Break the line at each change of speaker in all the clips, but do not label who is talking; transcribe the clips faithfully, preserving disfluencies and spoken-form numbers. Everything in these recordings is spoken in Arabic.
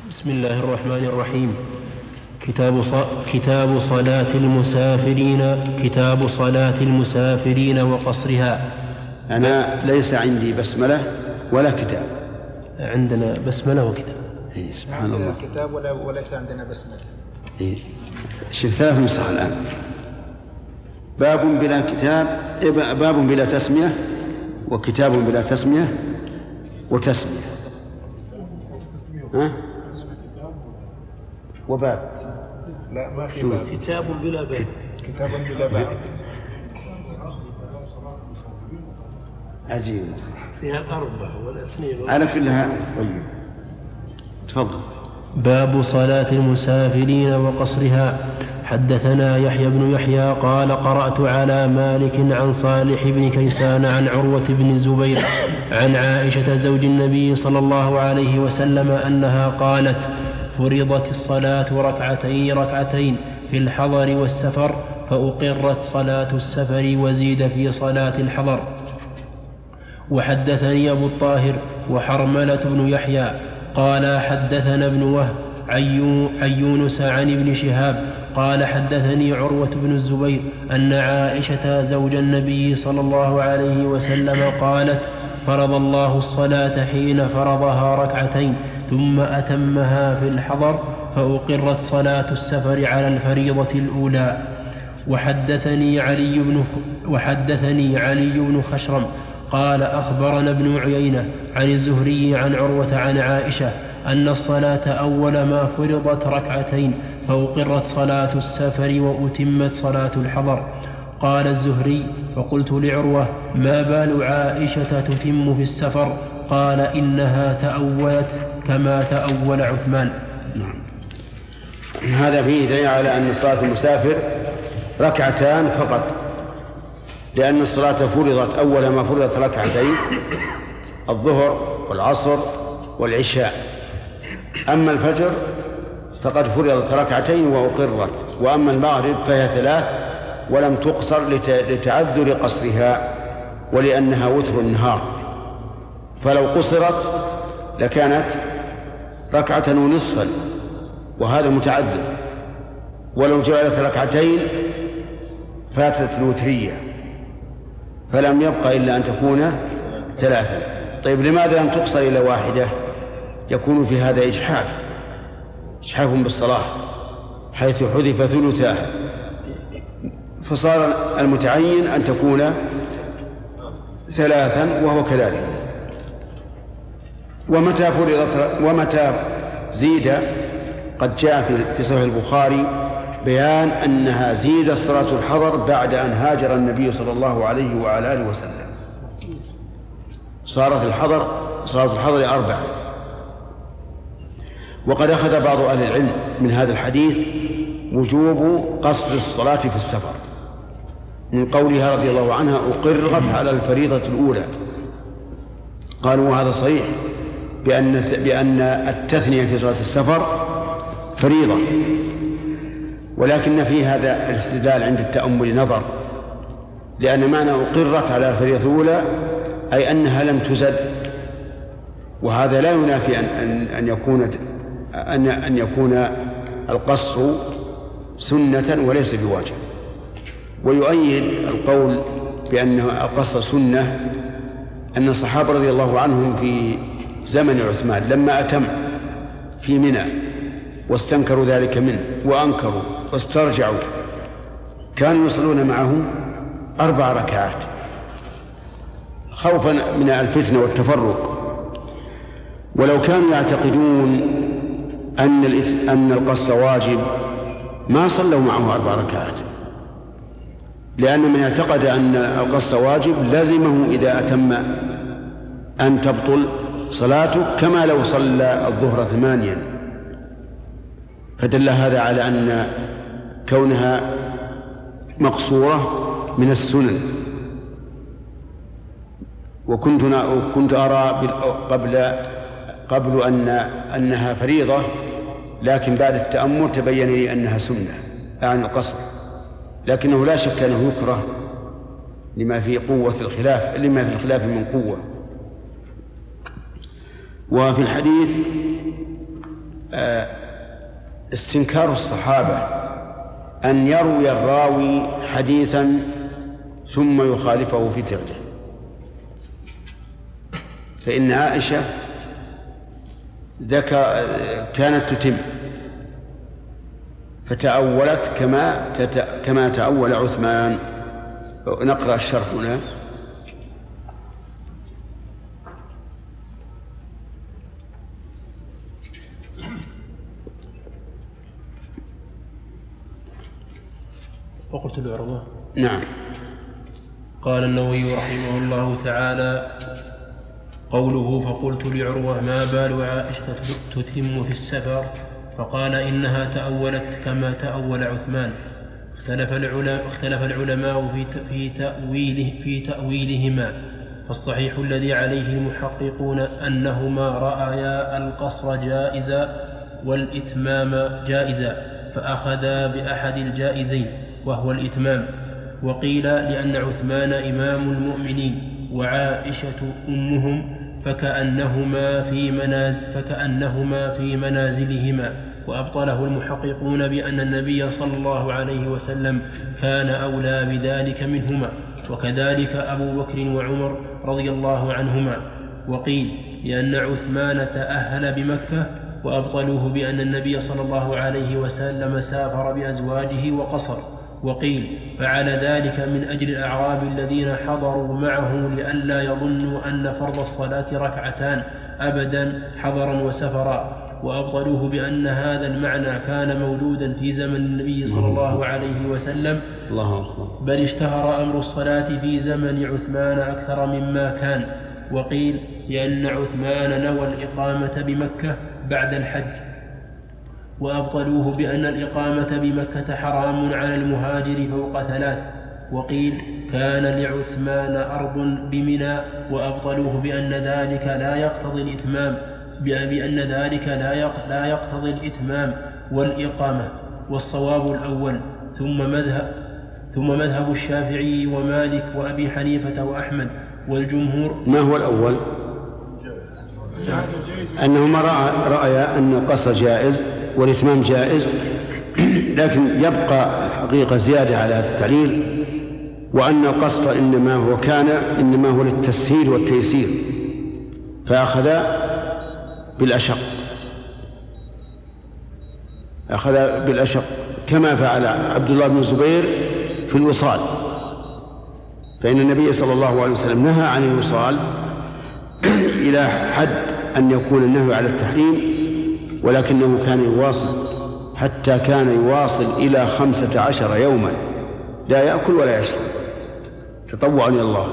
بسم الله الرحمن الرحيم. كتاب كتاب صلاة المسافرين كتاب صلاة المسافرين وقصرها.
أنا ليس عندي بسملة ولا كتاب.
عندنا بسملة وكتاب.
إيه سبحان الله.
كتاب ولا وليس عندنا بسملة.
إيه شوف ثلاث نسخ الآن. باب بلا كتاب، باب بلا تسمية، وكتاب بلا تسمية، وتسمية. ها؟ وباب.
لا ما في باب.
كتاب بلا باب.
كتاب بلا باب.
عجيب.
فيها أربعة ولا اثنين.
على كلها. طيب. تفضل.
باب صلاة المسافرين وقصرها. حدثنا يحيى بن يحيى قال قرأت على مالك عن صالح بن كيسان عن عروة بن الزبير عن عائشة زوج النبي صلى الله عليه وسلم أنها قالت: فرضت الصلاة ركعتين ركعتين في الحضر والسفر، فأقرت صلاة السفر وزيد في صلاة الحضر. وحدثني أبو الطاهر وحرملة بن يحيى قال حدثنا ابن وهب عن يونس عن ابن شهاب قال حدثني عروة بن الزبير أن عائشة زوج النبي صلى الله عليه وسلم قالت: فرض الله الصلاة حين فرضها ركعتين ثم أتمها في الحضر، فأقرت صلاة السفر على الفريضة الأولى. وحدثني علي بن وحدثني علي بن خشرم قال أخبرنا ابن عيينة عن الزهري عن عروة عن عائشة أن الصلاة أول ما فرضت ركعتين، فأقرت صلاة السفر وأتمت صلاة الحضر. قال الزهري: فقلت لعروة: ما بال عائشة تتم في السفر؟ قال: إنها تأولت كما تأول عثمان.
نعم. هذا فيه دليل على أن صلاة المسافر ركعتان فقط، لأن الصلاة فرضت أول ما فرضت ركعتين: الظهر والعصر والعشاء. أما الفجر فقد فرضت ركعتين وأقرت، وأما المغرب فهي ثلاث ولم تقصر لتعذر قصرها ولأنها وتر النهار، فلو قصرت لكانت ركعة ونصفا وهذا متعذر، ولو جعلت ركعتين فاتت الوترية فلم يبقى إلا أن تكون ثلاثا. طيب لماذا لم تقصر إلى واحدة؟ يكون في هذا إجحاف إجحاف بالصلاة حيث حذف ثلثاها، فصار المتعين أن تكون ثلاثا وهو كذلك. ومتى فرضت ومتى زيد قد جاء في صحيح البخاري بيان أنها زيد صلاة الحضر بعد أن هاجر النبي صلى الله عليه وعلى آله وسلم، صارت الحضر صلاة الحضر أربعة. وقد أخذ بعض أهل العلم من هذا الحديث وجوب قصر الصلاة في السفر من قولها رضي الله عنها: أقرت على الفريضة الأولى. قالوا هذا صحيح بأن بأن التثنية في صلاة السفر فريضة، ولكن في هذا الاستدلال عند التأمل نظر، لأن معنى أقرت على الفريضة الأولى أي أنها لم تزد، وهذا لا ينافي أن, أن, أن يكون أن, أن يكون القصر سنة وليس بواجب. ويؤيد القول بأن القصر سنة أن الصحابة رضي الله عنهم في زمن عثمان لما أتم في منى واستنكروا ذلك منه وأنكروا واسترجعوا كانوا يصلون معه أربع ركعات خوفا من الفتنة والتفرق. ولو كانوا يعتقدون أن أن القصر واجب ما صلوا معه أربع ركعات، لأن من اعتقد أن القصر واجب لزمه إذا أتم أن تبطل صلاته كما لو صلى الظهر ثمانيا. فدل هذا على أن كونها مقصورة من السنن. وكنت كنت أرى قبل قبل أن أنها فريضة، لكن بعد التأمل تبين لي أنها سنة عن القصر، لكنه لا شك أنه يكره لما في قوة الخلاف لما في الخلاف من قوة. وفي الحديث استنكار الصحابة أن يروي الراوي حديثا ثم يخالفه في فعله، فإن عائشة كانت تتم فتأولت كما كما تأول عثمان. نقرأ الشرح هنا.
وقلت العروة.
نعم.
قال النووي رحمه الله تعالى: قوله فقلت لعروة ما بال عائشة تتم في السفر؟ فقال إنها تأولت كما تأول عثمان. اختلف العلماء, اختلف العلماء في, في, تأويله في تأويلهما، فالصحيح الذي عليه المحققون أنهما رأيا القصر جائزا والإتمام جائزا، فأخذا بأحد الجائزين وهو الإتمام. وقيل لأن عثمان إمام المؤمنين وعائشة أمهم فكأنهما في, منازل فكأنهما في منازلهما، وأبطله المحققون بأن النبي صلى الله عليه وسلم كان أولى بذلك منهما، وكذلك أبو بكر وعمر رضي الله عنهما. وقيل لأن عثمان تأهل بمكة، وأبطلوه بأن النبي صلى الله عليه وسلم سافر بأزواجه وقصر. وقيل فعل ذلك من أجل الأعراب الذين حضروا معه لئلا يظنوا أن فرض الصلاة ركعتان أبدا حضرا وسفرا. وأبطلوه بأن هذا المعنى كان موجودا في زمن النبي صلى الله عليه وسلم، بل اشتهر أمر الصلاة في زمن عثمان أكثر مما كان. وقيل لأن عثمان نوى الإقامة بمكة بعد الحج، وأبطلوه بأن الإقامة بمكة حرام على المهاجر فوق ثلاث. وقيل كان لعثمان أرض بمنى، وأبطلوه بأن ذلك لا يقتضي الإتمام بأن ذلك لا يقتضي الإتمام والإقامة، والصواب الأول. ثم مذهب ثم مذهب الشافعي ومالك وأبي حنيفة وأحمد والجمهور.
ما هو الأول؟ أنهما رأيا أن القصر جائز والإتمام جائز، لكن يبقى الحقيقة زيادة على هذا التعليل، وأن القصر إنما هو كان إنما هو للتسهيل والتيسير، فأخذ بالأشق أخذ بالأشق كما فعل عبد الله بن الزبير في الوصال، فإن النبي صلى الله عليه وسلم نهى عن الوصال إلى حد أن يكون النهي على التحريم، ولكنه كان يواصل حتى كان يواصل إلى خمسة عشر يوما لا يأكل ولا يشرب تطوعا إلى الله،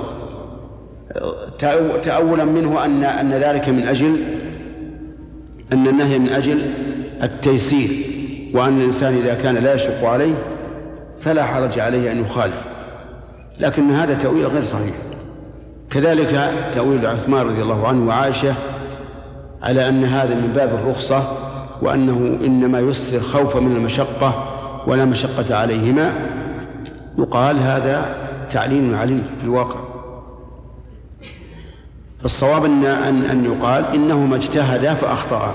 تأولا منه أن أن ذلك من أجل أن النهي من أجل التيسير، وأن الإنسان إذا كان لا يشق عليه فلا حرج عليه أن يخالف، لكن هذا تأويل غير صحيح. كذلك تأويل عثمان رضي الله عنه وعائشة على أن هذا من باب الرخصة، وأنه إنما يسر خوفا من المشقة ولا مشقة عليهما، يقال هذا تعليل عليه في الواقع. فالصواب أن أن يقال إنهما اجتهدا فأخطأ،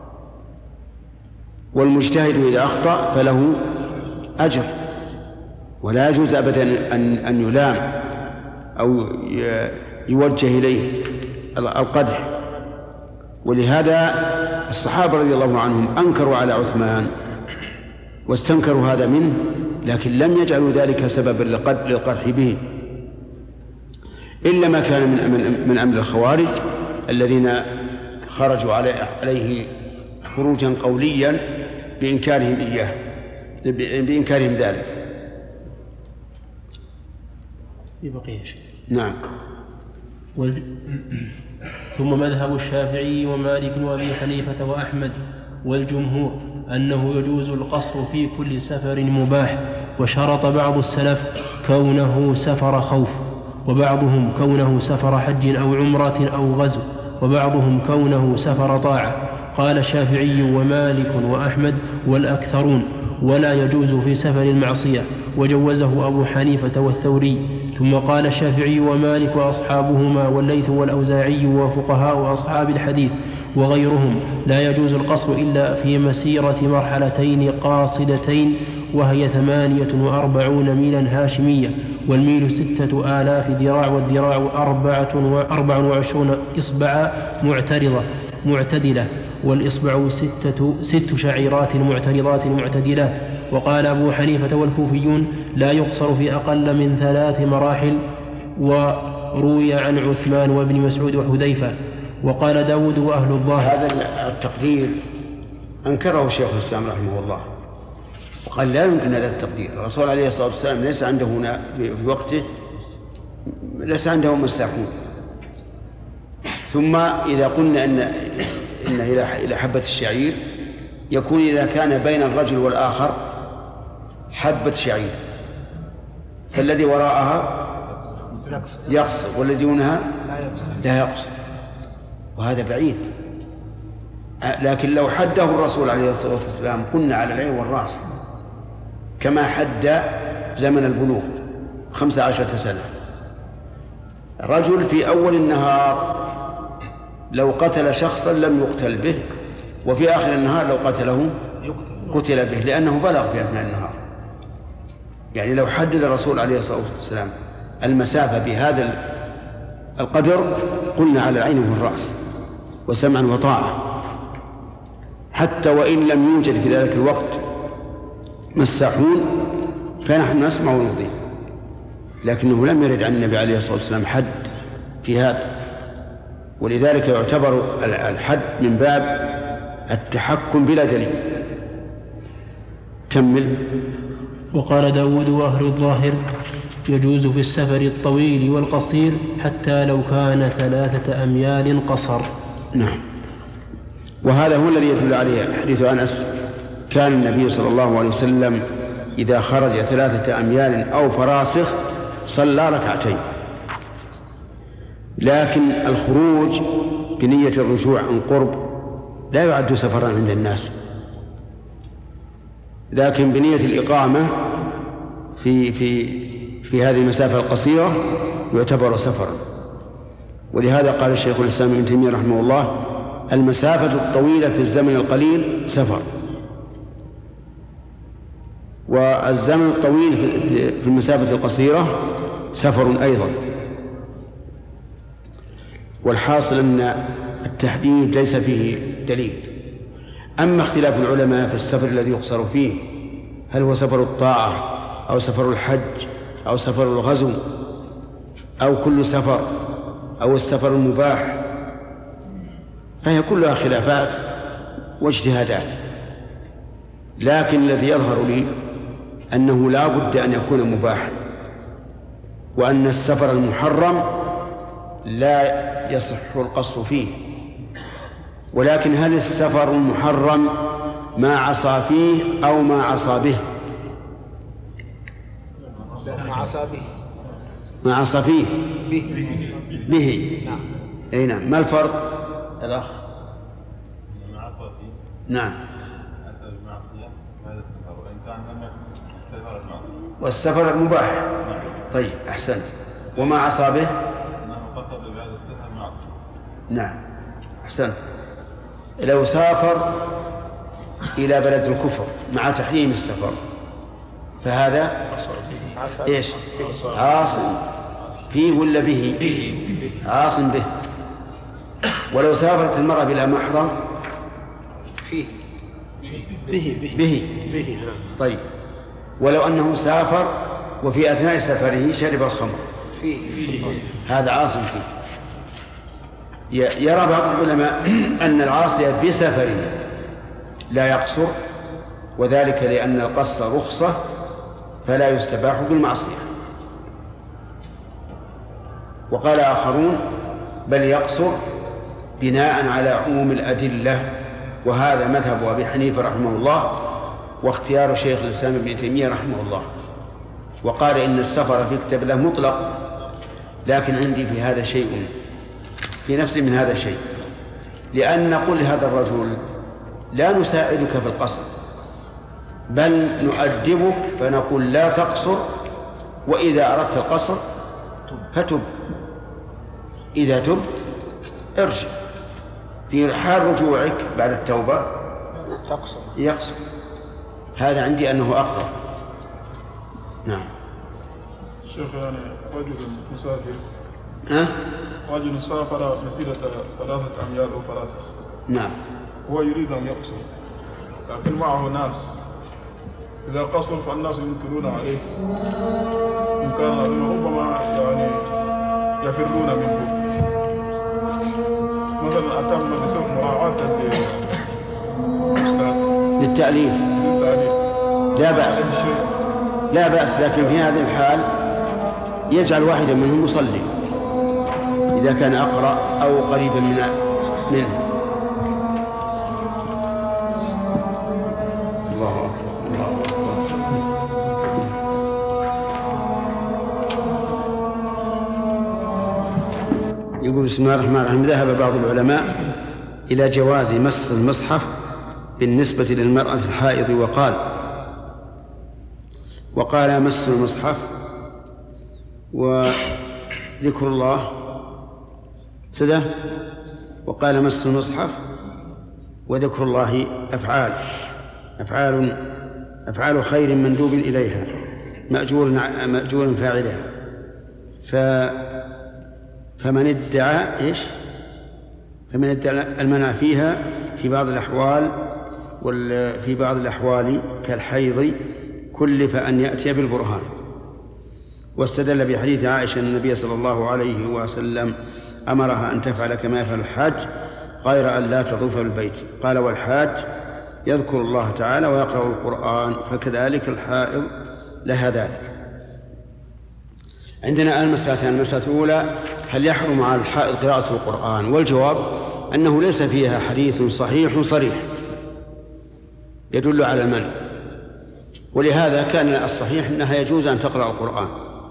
والمجتهد إذا أخطأ فله أجر، ولا يجوز أبدا أن أن يلام أو يوجه إليه القدح. ولهذا الصحابة رضي الله عنهم أنكروا على عثمان واستنكروا هذا منه، لكن لم يجعلوا ذلك سببا للقدح به، إلا ما كان من من أمر الخوارج الذين خرجوا عليه خروجا قوليا بإنكارهم إياه بإنكارهم ذلك.
بقية شيء.
نعم.
والج... ثم مذهب الشافعي ومالك وأبي حنيفة وأحمد والجمهور أنه يجوز القصر في كل سفر مباح، وشرط بعض السلف كونه سفر خوف، وبعضهم كونه سفر حج أو عمرة أو غزو، وبعضهم كونه سفر طاعة. قال الشافعي ومالك وأحمد والأكثرون ولا يجوز في سفر المعصية، وجوزه أبو حنيفة والثوري. ثم قال الشافعي ومالك وأصحابهما والليث والأوزاعي وفقهاء أصحاب الحديث وغيرهم لا يجوز القصر إلا في مسيرة مرحلتين قاصدتين وهي ثمانية وأربعون ميلا هاشمية، والميل ستة آلاف ذراع، والذراع أربعة وأربع وعشرون إصبع معترضة معتدلة، والإصبع ستة ست شعيرات معترضات معتدلات. وقال أبو حنيفة والكوفيون لا يقصر في أقل من ثلاث مراحل، وروي عن عثمان وابن مسعود وحذيفة. وقال داود وأهل الظاهر.
هذا التقدير أنكره شيخ الإسلام رحمه الله وقال لا يمكن هذا التقدير. الرسول عليه الصلاة والسلام ليس عنده هنا في وقته ليس عنده مساحون. ثم إذا قلنا إن إن إلى حبة الشعير يكون إذا كان بين الرجل والآخر حبة شعير فالذي وراءها يقصر والذي دونها لا يقصر، وهذا بعيد. لكن لو حده الرسول عليه الصلاة والسلام قلنا على العين والرأس كما حد زمن البلوغ خمسة عشرة سنة. رجل في أول النهار لو قتل شخصا لم يقتل به، وفي آخر النهار لو قتله قتل به لأنه بلغ في أثناء النهار. يعني لو حدد الرسول عليه الصلاة والسلام المسافة بهذا القدر قلنا على العين والرأس وسمعا وطاعة، حتى وإن لم يوجد في ذلك الوقت مساحون فنحن نسمع ونطيع. لكنه لم يرد عن النبي عليه الصلاة والسلام حد في هذا، ولذلك يعتبر الحد من باب التحكم بلا دليل. كمل.
وقال داود وأهل الظاهر يجوز في السفر الطويل والقصير حتى لو كان ثلاثة أميال قصر.
نعم، وهذا هو الذي يدل عليه حديث أنس كان النبي صلى الله عليه وسلم إذا خرج ثلاثة أميال أو فراسخ صلى ركعتين. لكن الخروج بنية الرجوع عن قرب لا يعد سفرا عند الناس، لكن بنية الإقامة في في في هذه المسافة القصيرة يعتبر سفرا. ولهذا قال الشيخ الإسلام ابن تيمية رحمه الله المسافة الطويلة في الزمن القليل سفر، والزمن الطويل في المسافة القصيرة سفر أيضا. والحاصل أن التحديد ليس فيه دليل. أما اختلاف العلماء في السفر الذي يقصر فيه هل هو سفر الطاعة أو سفر الحج أو سفر الغزو أو كل سفر أو السفر المباح، فهي كلها خلافات واجتهادات. لكن الذي يظهر لي أنه لا بد أن يكون مباحا، وأن السفر المحرم لا يصح القصر فيه. ولكن هل السفر المحرم ما عصى فيه أو ما عصى به؟
ما عصى به
ما عصى فيه
به
به
نعم.
أي نعم. ما الفرق الأخ؟
ما عصى فيه
نعم.
أتى بمعصية هذا السفر وإن كان لم يكن سفر المعصية
والسفر المباح. طيب أحسنت. وما عصى به
أنه قصد بهذا السفر المعصية.
نعم أحسنت. لو سافر إلى بلد الكفر مع تحريم السفر فهذا إيش؟ عاص فيه ولا به؟ عاص به. ولو سافرت المرأة بلا محرم
فيه
به به به. طيب ولو أنه سافر وفي أثناء سفره شرب الخمر
فيه
هذا عاص فيه. يرى بعض العلماء أن العاصي بسفره لا يقصر، وذلك لأن القصر رخصة فلا يستباح بالمعصية. وقال آخرون بل يقصر بناء على عموم الأدلة، وهذا مذهب أبي حنيفة رحمه الله واختيار شيخ الإسلام ابن تيمية رحمه الله. وقال إن السفر في كتاب الله مطلق، لكن عندي في هذا شيء في نفسي من هذا شيء، لأن نقول لهذا الرجل لا نساعدك في القصر بل نؤدبك فنقول لا تقصر، وإذا أردت القصر فتب، إذا تبت ارجع. في حال رجوعك بعد التوبة
تقصر
يقصر. هذا عندي أنه أقرب. نعم.
شيخ يعني رجل مسافر
ها؟
رجل سافر مسيرة ثلاثة أميال أو فراسخ.
نعم.
هو يريد أن يقصر لكن معه ناس، إذا قصر فالناس ينكرون عليه إن كان ربما يعني يفرون منه. مثلا أتم بسبب مراعاة
للتأليف
للتعليم
لا بأس، لا بأس، لكن في هذه الحال يجعل واحدا منهم يصلي إذا كان أقرأ أو قريبا من منه. الله أكبر الله أكبر. يقول بسم الله الرحمن الرحيم: ذهب بعض العلماء إلى جواز مس المصحف بالنسبة للمرأة الحائض وقال وقال مس المصحف وذكر الله سدى، وقال مس المصحف وذكر الله أفعال أفعال أفعال خير مندوب إليها مأجور مأجور فاعلها. ف فمن ادعى إيش؟ فمن ادعى المنع فيها في بعض الأحوال وفي بعض الأحوال كالحيض كلف أن يأتي بالبرهان. واستدل بحديث عائشة أن النبي صلى الله عليه وسلم أمرها أن تفعل كما يفعل الحاج غير أن لا تطوف بالبيت. قال: والحاج يذكر الله تعالى ويقرأ القرآن، فكذلك الحائض لها ذلك. عندنا الآن مسألتان. المسألة الأولى: هل يحرم على الحائض قراءة القرآن؟ والجواب أنه ليس فيها حديث صحيح صريح يدل على المنع، ولهذا كان الصحيح أنها يجوز أن تقرأ القرآن.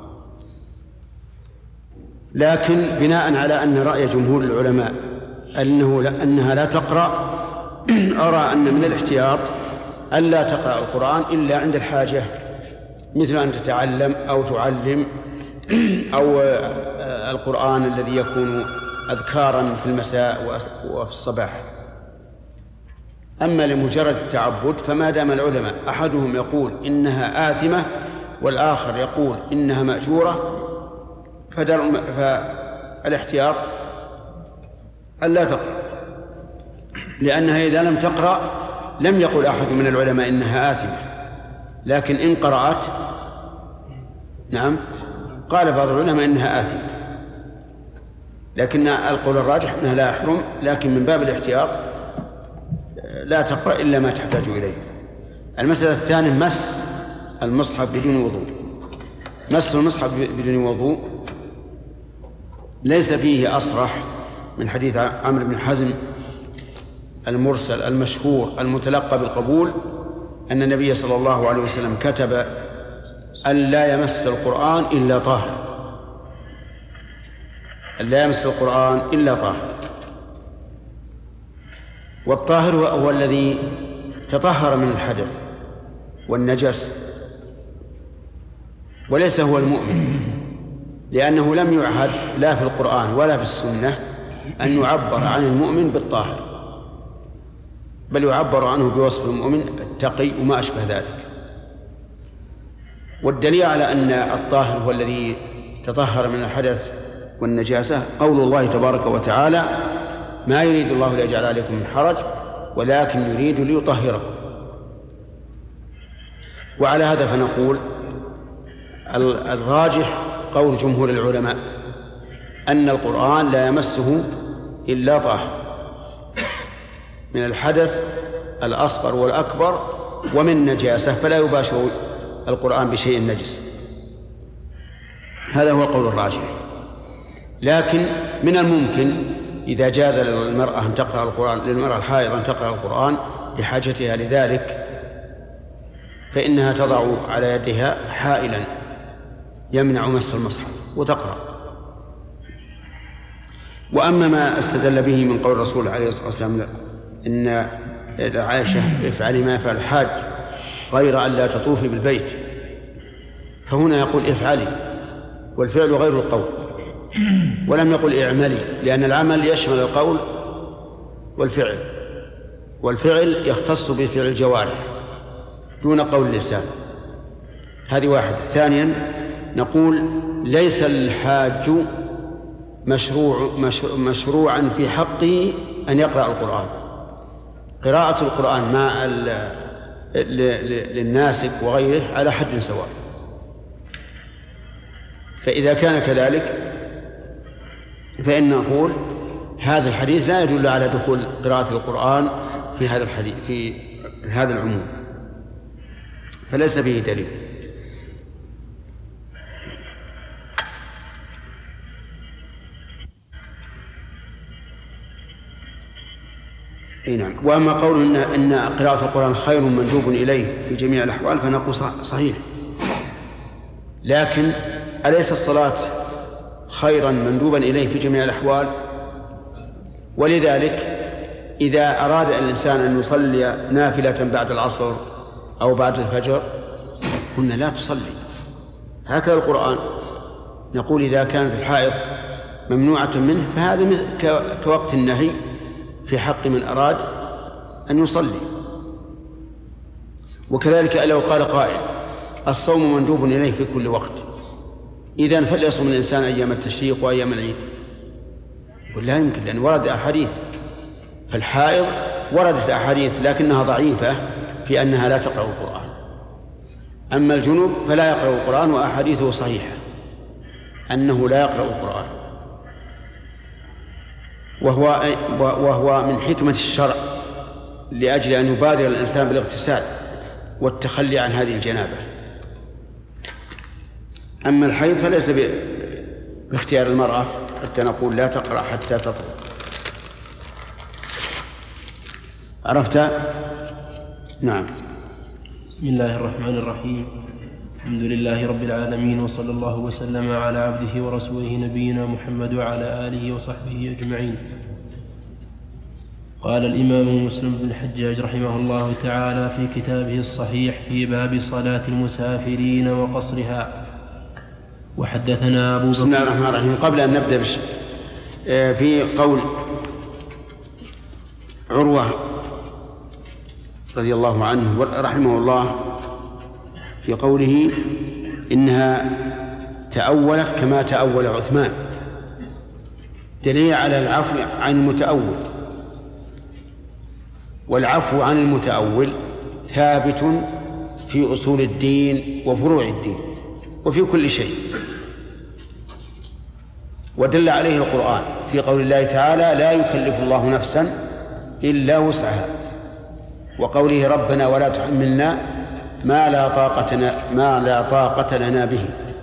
لكن بناء على أن رأي جمهور العلماء أنه لا أنها لا تقرأ، أرى أن من الاحتياط ألا تقرأ القرآن إلا عند الحاجة، مثل أن تتعلم أو تعلم أو القرآن الذي يكون أذكارا في المساء وفي الصباح. أما لمجرد التعبد فما دام العلماء أحدهم يقول إنها آثمة والآخر يقول إنها مأجورة، فالاحتياط ألا تقرأ، لأنها إذا لم تقرأ لم يقل أحد من العلماء إنها آثمة، لكن إن قرأت نعم قال بعض العلماء إنها آثمة، لكن القول الراجح أنها لا يحرم، لكن من باب الاحتياط لا تقرأ إلا ما تحتاج إليه. المسألة الثانية: مس المصحف بدون وضوء. مس المصحف بدون وضوء ليس فيه أصرح من حديث عمرو بن حزم المرسل المشهور المتلقى بالقبول أن النبي صلى الله عليه وسلم كتب أن لا يمس القرآن إلا طاهر، أن لا يمس القرآن إلا طاهر. والطاهر هو الذي تطهر من الحدث والنجس، وليس هو المؤمن، لأنه لم يعهد لا في القرآن ولا في السنة أن يعبر عن المؤمن بالطاهر، بل يعبر عنه بوصف المؤمن التقي وما أشبه ذلك. والدليل على أن الطاهر هو الذي تطهر من الحدث والنجاسة قول الله تبارك وتعالى: ما يريد الله ليجعل عليكم من حرج ولكن يريد ليطهركم. وعلى هذا فنقول الراجح قول جمهور العلماء أن القرآن لا يمسه إلا طاهر من الحدث الأصغر والأكبر ومن نجاسة، فلا يباشر القرآن بشيء نجس. هذا هو القول الراجح. لكن من الممكن إذا جاز للمرأة أن تقرأ القرآن للمرأة الحائض أن تقرأ القرآن لحاجتها لذلك، فإنها تضع على يدها حائلا يمنع مس المصحف وتقرأ. وأما ما استدل به من قول الرسول عليه الصلاة والسلام إن عائشة افعلي ما يفعل الحاج غير أن لا تطوفي بالبيت، فهنا يقول افعلي، والفعل غير القول، ولم يقل اعملي، لأن العمل يشمل القول والفعل، والفعل يختص بفعل الجوارح دون قول اللسان. هذه واحدة. ثانيا نقول ليس الحاج مشروع مشروعا في حقه أن يقرأ القرآن. قراءة القرآن مع للناسك وغيره على حد سواء. فإذا كان كذلك فإن نقول هذا الحديث لا يدل على دخول قراءة القرآن في هذا الحديث في هذا العموم، فليس فيه دليل. اي نعم. واما قول ان ان قراءة القرآن خير مندوب اليه في جميع الاحوال فنقول صحيح، لكن أليس الصلاة خيرا مندوبا اليه في جميع الاحوال؟ ولذلك إذا أراد الإنسان أن يصلي نافلة بعد العصر أو بعد الفجر قلنا لا تصلي. هكذا القرآن نقول إذا كانت الحائض ممنوعة منه فهذا كوقت النهي في حق من أراد أن يصلي. وكذلك لو قال قائل الصوم مندوب إليه في كل وقت، إذن فليصوم الإنسان أيام التشريق وأيام العيد. يقول لا يمكن، لأن ورد أحاديث. فالحائض وردت أحاديث لكنها ضعيفة في أنها لا تقرأ القرآن. أما الجنوب فلا يقرأ القرآن، وأحاديثه صحيحة أنه لا يقرأ القرآن، وهو وهو من حكمة الشرع لأجل أن يبادر الإنسان بالاغتسال والتخلي عن هذه الجنابة. أما الحيض فليس باختيار المرأة حتى نقول لا تقرأ حتى تطهر. عرفت؟ نعم.
بسم الله الرحمن الرحيم. الحمد لله رب العالمين، وصلى الله وسلم على عبده ورسوله نبينا محمد وعلى آله وصحبه أجمعين. قال الإمام مسلم بن الحجاج رحمه الله تعالى في كتابه الصحيح في باب صلاة المسافرين وقصرها. وحدثنا أبو بكر.
بسم الله الرحمن الرحيم. قبل أن نبدأ بش... في قول عروة رضي الله عنه رحمه الله في قوله إنها تأولت كما تأول عثمان، دليل على العفو عن المتأول. والعفو عن المتأول ثابت في أصول الدين وفروع الدين وفي كل شيء، ودل عليه القرآن في قول الله تعالى لا يكلف الله نفسا إلا وسعها، وقوله ربنا ولا تحملنا ما لا طاقة ما لا طاقة لنا به.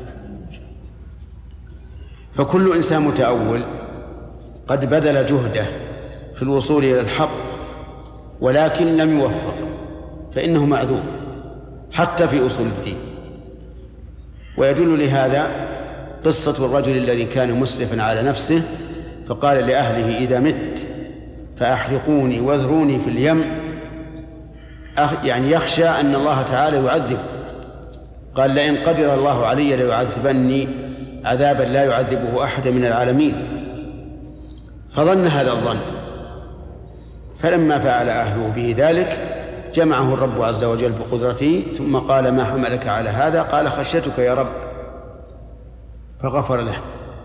فكل إنسان متأول قد بذل جهده في الوصول إلى الحق ولكن لم يوفق، فإنه معذور حتى في أصول الدين. ويدل لهذا قصة الرجل الذي كان مسرفا على نفسه فقال لأهله إذا مت فأحرقوني واذروني في اليم، يعني يخشى أن الله تعالى يعذبه. قال لئن قدر الله علي ليعذبني عذابا لا يعذبه أحد من العالمين. فظن هذا الظن، فلما فعل أهله به ذلك جمعه الرب عز وجل بقدرته ثم قال ما حملك على هذا؟ قال خشيتك يا رب، فغفر له.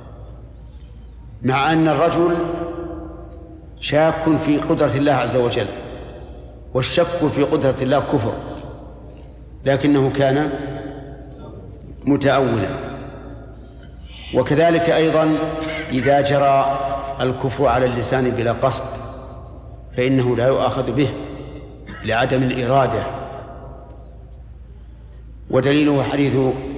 مع أن الرجل شاك في قدرة الله عز وجل، والشك في قدرة الله كفر، لكنه كان متأولا. وكذلك أيضا إذا جرى الكفر على اللسان بلا قصد فإنه لا يؤاخذ به لعدم الإرادة. ودليله حديث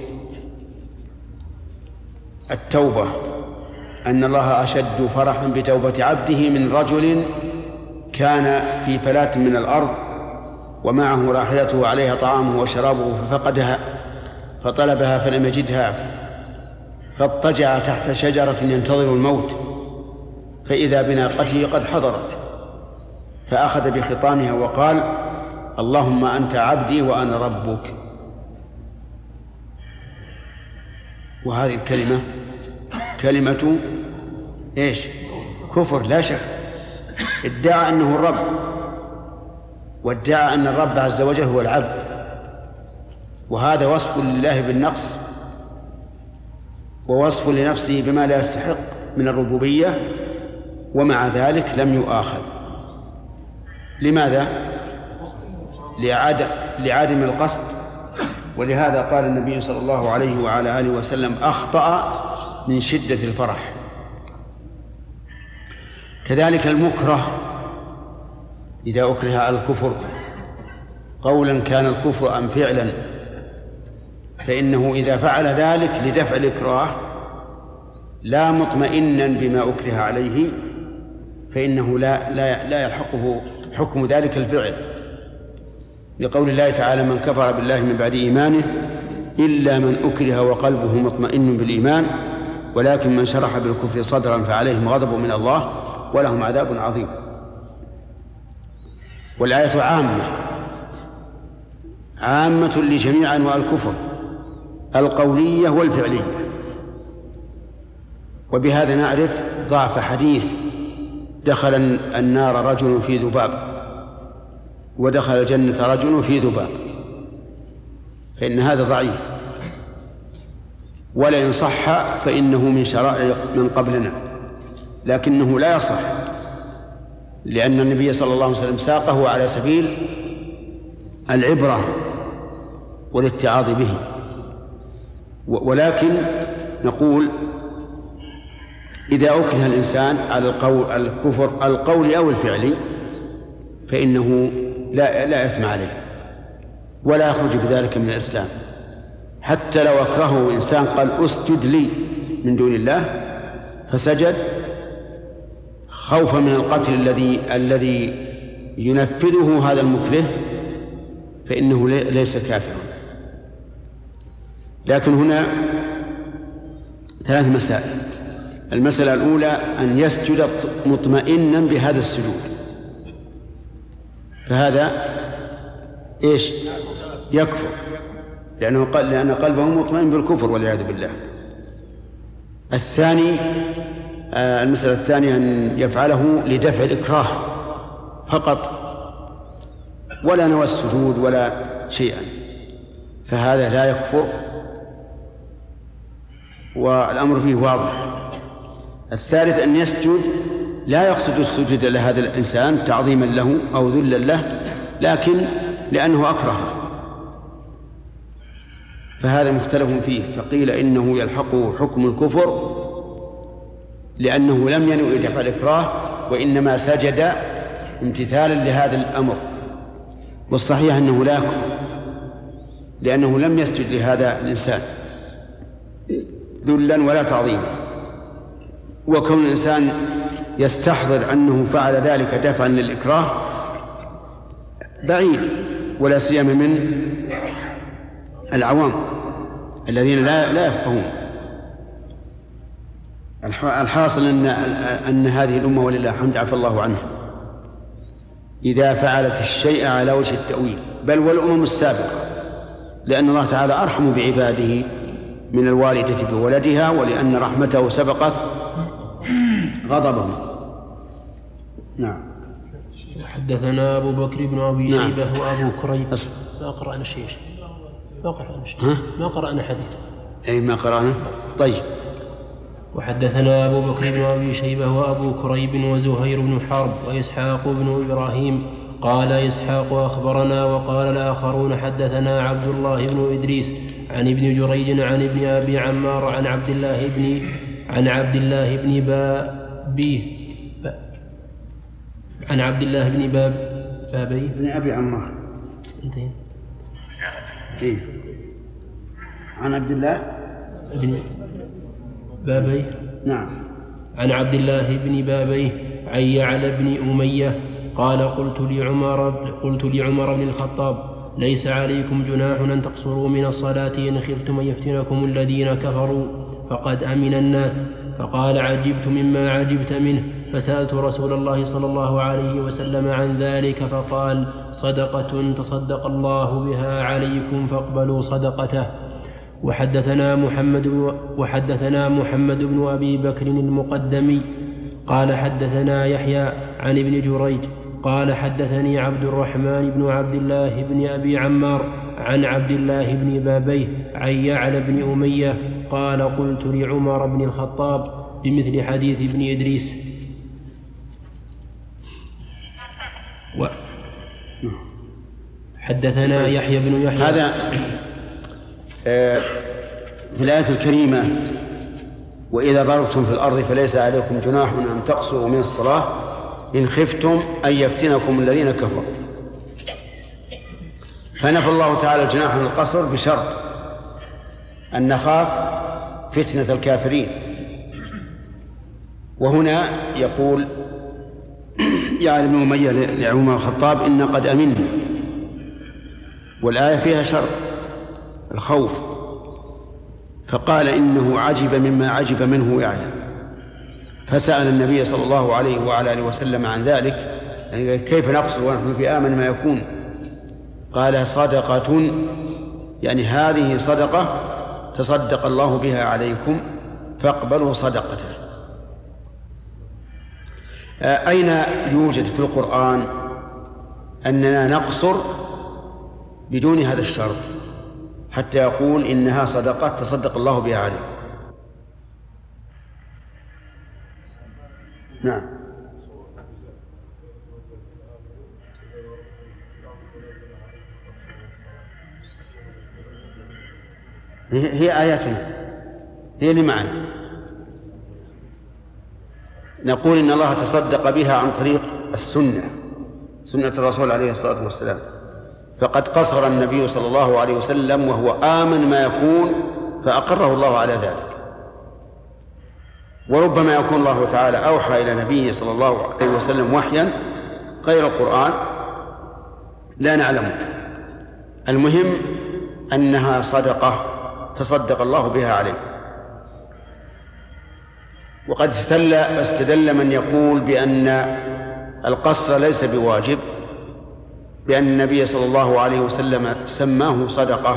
التوبة أن الله أشد فرحا بتوبة عبده من رجل كان في فلاة من الأرض ومعه راحلته عليها طعامه وشرابه ففقدها فطلبها فلم يجدها فاضطجع تحت شجرة ينتظر الموت فإذا بناقته قد حضرت فأخذ بخطامها وقال اللهم أنت عبدي وأنا ربك. وهذه الكلمة كلمة إيش؟ كفر لا شك، ادعى أنه الرب، وادعى أن الرب عز وجل هو العبد، وهذا وصف لله بالنقص ووصف لنفسه بما لا يستحق من الربوبية، ومع ذلك لم يؤاخذ. لماذا؟ لعدم القصد. ولهذا قال النبي صلى الله عليه وعلى آله وسلم: أخطأ من شدة الفرح. كذلك المكره إذا أكره على الكفر قولا كان الكفر أم فعلا، فإنه إذا فعل ذلك لدفع الإكراه لا مطمئنا بما أكره عليه فإنه لا, لا, لا يلحقه حكم ذلك الفعل، لقول الله تعالى: من كفر بالله من بعد إيمانه إلا من أكره وقلبه مطمئن بالإيمان ولكن من شرح بالكفر صدرا فعليهم غضب من الله ولهم عذاب عظيم. والآية عامة عامة لجميع أنواع الكفر القولية والفعلية. وبهذا نعرف ضعف حديث دخل النار رجل في ذباب ودخل الجنة رجل في ذباب، فإن هذا ضعيف، ولئن صح فإنه من شرائع من قبلنا، لكنه لا يصح لأن النبي صلى الله عليه وسلم ساقه على سبيل العبرة والاتعاظ به. ولكن نقول إذا أكره الإنسان على القول الكفر القولي أو الفعلي فإنه لا لا إثم عليه ولا يخرج بذلك من الإسلام، حتى لو أكرهه إنسان قال أسجد لي من دون الله فسجد خوفا من القتل الذي الذي ينفذه هذا المكره فإنه ليس كافرا. لكن هنا ثلاث مسائل. المسألة الأولى أن يسجد مطمئنا بهذا السجود، فهذا إيش؟ يكفر، لأنه قال لأن قلبه مطمئن بالكفر والعياذ بالله. الثاني آه المسألة الثانية أن يفعله لدفع الإكراه فقط ولا نوى السجود ولا شيئا، فهذا لا يكفر والأمر فيه واضح. الثالث أن يسجد لا يقصد السجود لهذا الإنسان تعظيما له أو ذلا له، لكن لأنه أكرهه، فهذا مختلف فيه. فقيل إنه يلحقه حكم الكفر لأنه لم ينوي دفع الإكراه وإنما سجد امتثالا لهذا الأمر، والصحيح أنه لا يكفر لأنه لم يسجد لهذا الإنسان ذلا ولا تعظيما. وكون الإنسان يستحضر أنه فعل ذلك دفعا للإكراه بعيد، ولا سيما من العوام الذين لا لا يفقهون. الحاصل أن أن هذه الأمة ولله الحمد عفى الله عنها إذا فعلت الشيء على وجه التأويل، بل والأمم السابقة، لأن الله تعالى أرحم بعباده من الوالدة بولدها، ولأن رحمته سبقت غضبه. نعم.
حدثنا أبو بكر بن أبي
نعم.
شيبة وأبو كريب.
أصبر.
ما قرأنا شيء ما قرأنا شيء
ها؟
ما قرأنا حديث.
أي ما قرأنا. طيب.
وحدثنا أبو بكر بن أبي شيبة وأبو كريب وزهير بن حرب وإسحاق بن إبراهيم. قال إسحاق أخبرنا، وقال الآخرون حدثنا عبد الله بن إدريس عن ابن جريج عن ابن أبي عمار عن عبد الله بن عن عبد الله بن بابيه عن عبد الله بن باب بابيه
ابن أبي عمار.
انتهين.
إيه. عن عبد الله
بن بابيه.
نعم.
عن عبد الله بن بابيه عن يعلى بن أمية قال قلت لعمر قلت لعمر بن الخطاب ليس عليكم جناح أن تقصروا من الصلاة إن خفتم أن يفتنكم الذين كفروا فقد أمن الناس. فقال عجبت مما عجبت منه، فسألت رسول الله صلى الله عليه وسلم عن ذلك فقال صدقة تصدق الله بها عليكم فاقبلوا صدقته. وحدثنا محمد وحدثنا محمد بن أبي بكر المقدمي قال حدثنا يحيى عن ابن جريج قال حدثني عبد الرحمن بن عبد الله بن أبي عمار عن عبد الله بن بابيه عن يعلى بن أمية قال قلت لعمر بن الخطاب بمثل حديث ابن إدريس. و حدثنا يحيى بن يحيى.
هذا في الآية الكريمة وإذا ضربتم في الأرض فليس عليكم جناح أن تقصروا من الصلاة إن خفتم أن يفتنكم الذين كفروا. فنفى الله تعالى الجناح من القصر بشرط أن نخاف فتنة الكافرين. وهنا يقول يعلى بن أمية لعمر الخطاب إن قد أمنا، والآية فيها شرط الخوف، فقال إنه عجب مما عجب منه يعلم، فسأل النبي صلى الله عليه وعلى آله وسلم عن ذلك، يعني كيف نقصر ونحن في آمن ما يكون؟ قال صدقة، يعني هذه صدقة تصدق الله بها عليكم فاقبلوا صدقته. أين يوجد في القرآن أننا نقصر بدون هذا الشرط حتى يقول إنها صدقة تصدق الله بها عليكم؟ نعم. هي آياتنا هي لمعنى نقول إن الله تصدق بها عن طريق السنة، سنة الرسول عليه الصلاة والسلام، فقد قصر النبي صلى الله عليه وسلم وهو آمن ما يكون فأقره الله على ذلك. وربما يكون الله تعالى أوحى إلى نبيه صلى الله عليه وسلم وحيا غير القرآن لا نعلمه. المهم أنها صدقة تصدق الله بها عليه. وقد استدل من يقول بأن القصر ليس بواجب بأن النبي صلى الله عليه وسلم سماه صدقة،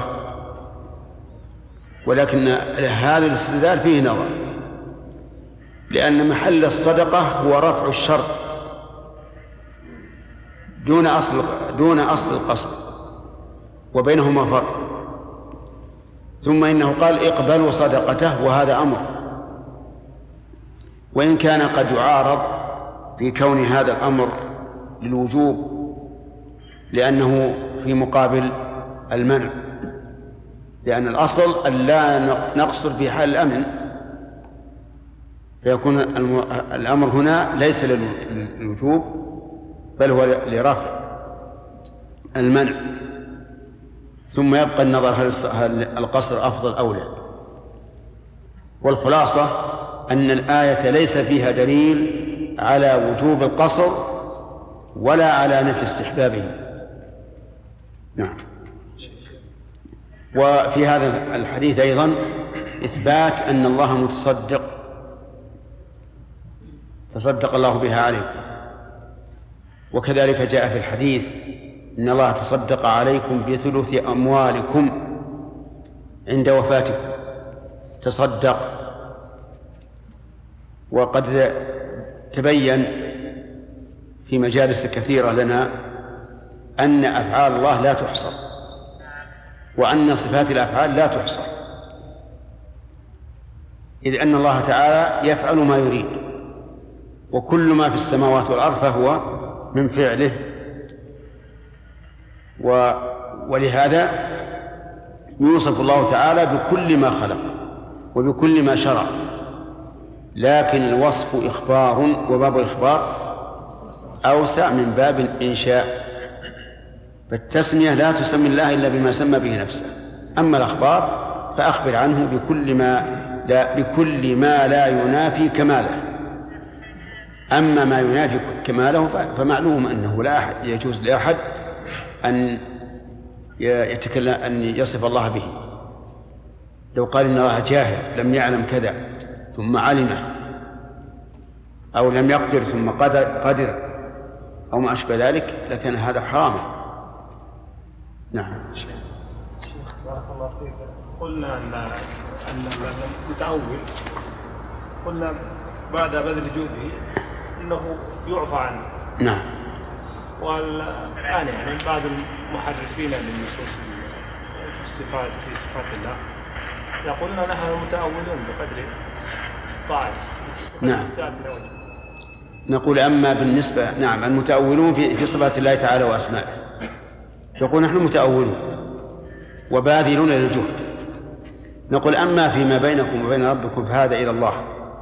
ولكن هذا الاستدلال فيه نظر، لأن محل الصدقة هو رفع الشرط دون أصل دون أصل القصر، وبينهما فرق. ثم إنه قال اقبلوا صدقته، وهذا أمر، وإن كان قد يعارض في كون هذا الأمر للوجوب لأنه في مقابل المنع، لأن الأصل أن لا نقصر في حال الأمن، فيكون الأمر هنا ليس للوجوب بل هو لرفع المنع. ثم يبقى النظر هل القصر أفضل أو لا. والخلاصة أن الآية ليس فيها دليل على وجوب القصر ولا على نفي استحبابه. نعم. وفي هذا الحديث أيضا إثبات أن الله متصدق تصدق الله بها عليكم. وكذلك جاء في الحديث إن الله تصدق عليكم بثلث أموالكم عند وفاتكم، تصدق. وقد تبين في مجالس كثيرة لنا أن أفعال الله لا تحصر، وأن صفات الأفعال لا تحصر، إذ أن الله تعالى يفعل ما يريد، وكل ما في السماوات والأرض فهو من فعله. و... ولهذا يوصف الله تعالى بكل ما خلق وبكل ما شرع، لكن الوصف إخبار، وباب الإخبار أوسع من باب الإنشاء، فالتسمية لا تسمي الله إلا بما سمى به نفسه. أما الأخبار فأخبر عنه بكل ما لا بكل ما لا ينافي كماله. أما ما ينافي كماله فمعلوم أنه لا أحد يجوز لأحد أن يتكلم أن يصف الله به. لو قال إن الله جاهل لم يعلم كذا ثم علمه، أو لم يقدر ثم قدر، أو ما أشبه ذلك، لكن هذا حرام. نعم.
شيخ بارك الله فيك، قلنا أن أن المتأول قلنا بعد بذل جهده أنه يعفى عنه.
نعم.
والآن يعني بعض المحرفين للنصوص في الصفات في صفات الله يقولون نحن متأولون بقدر استطاعت.
نعم. نقول أما بالنسبة نعم المتأولون في في صفات الله تعالى وأسمائه يقول نحن متأولون وباذلون للجهد. نقول أما فيما بينكم وبين ربكم فهذا إلى الله،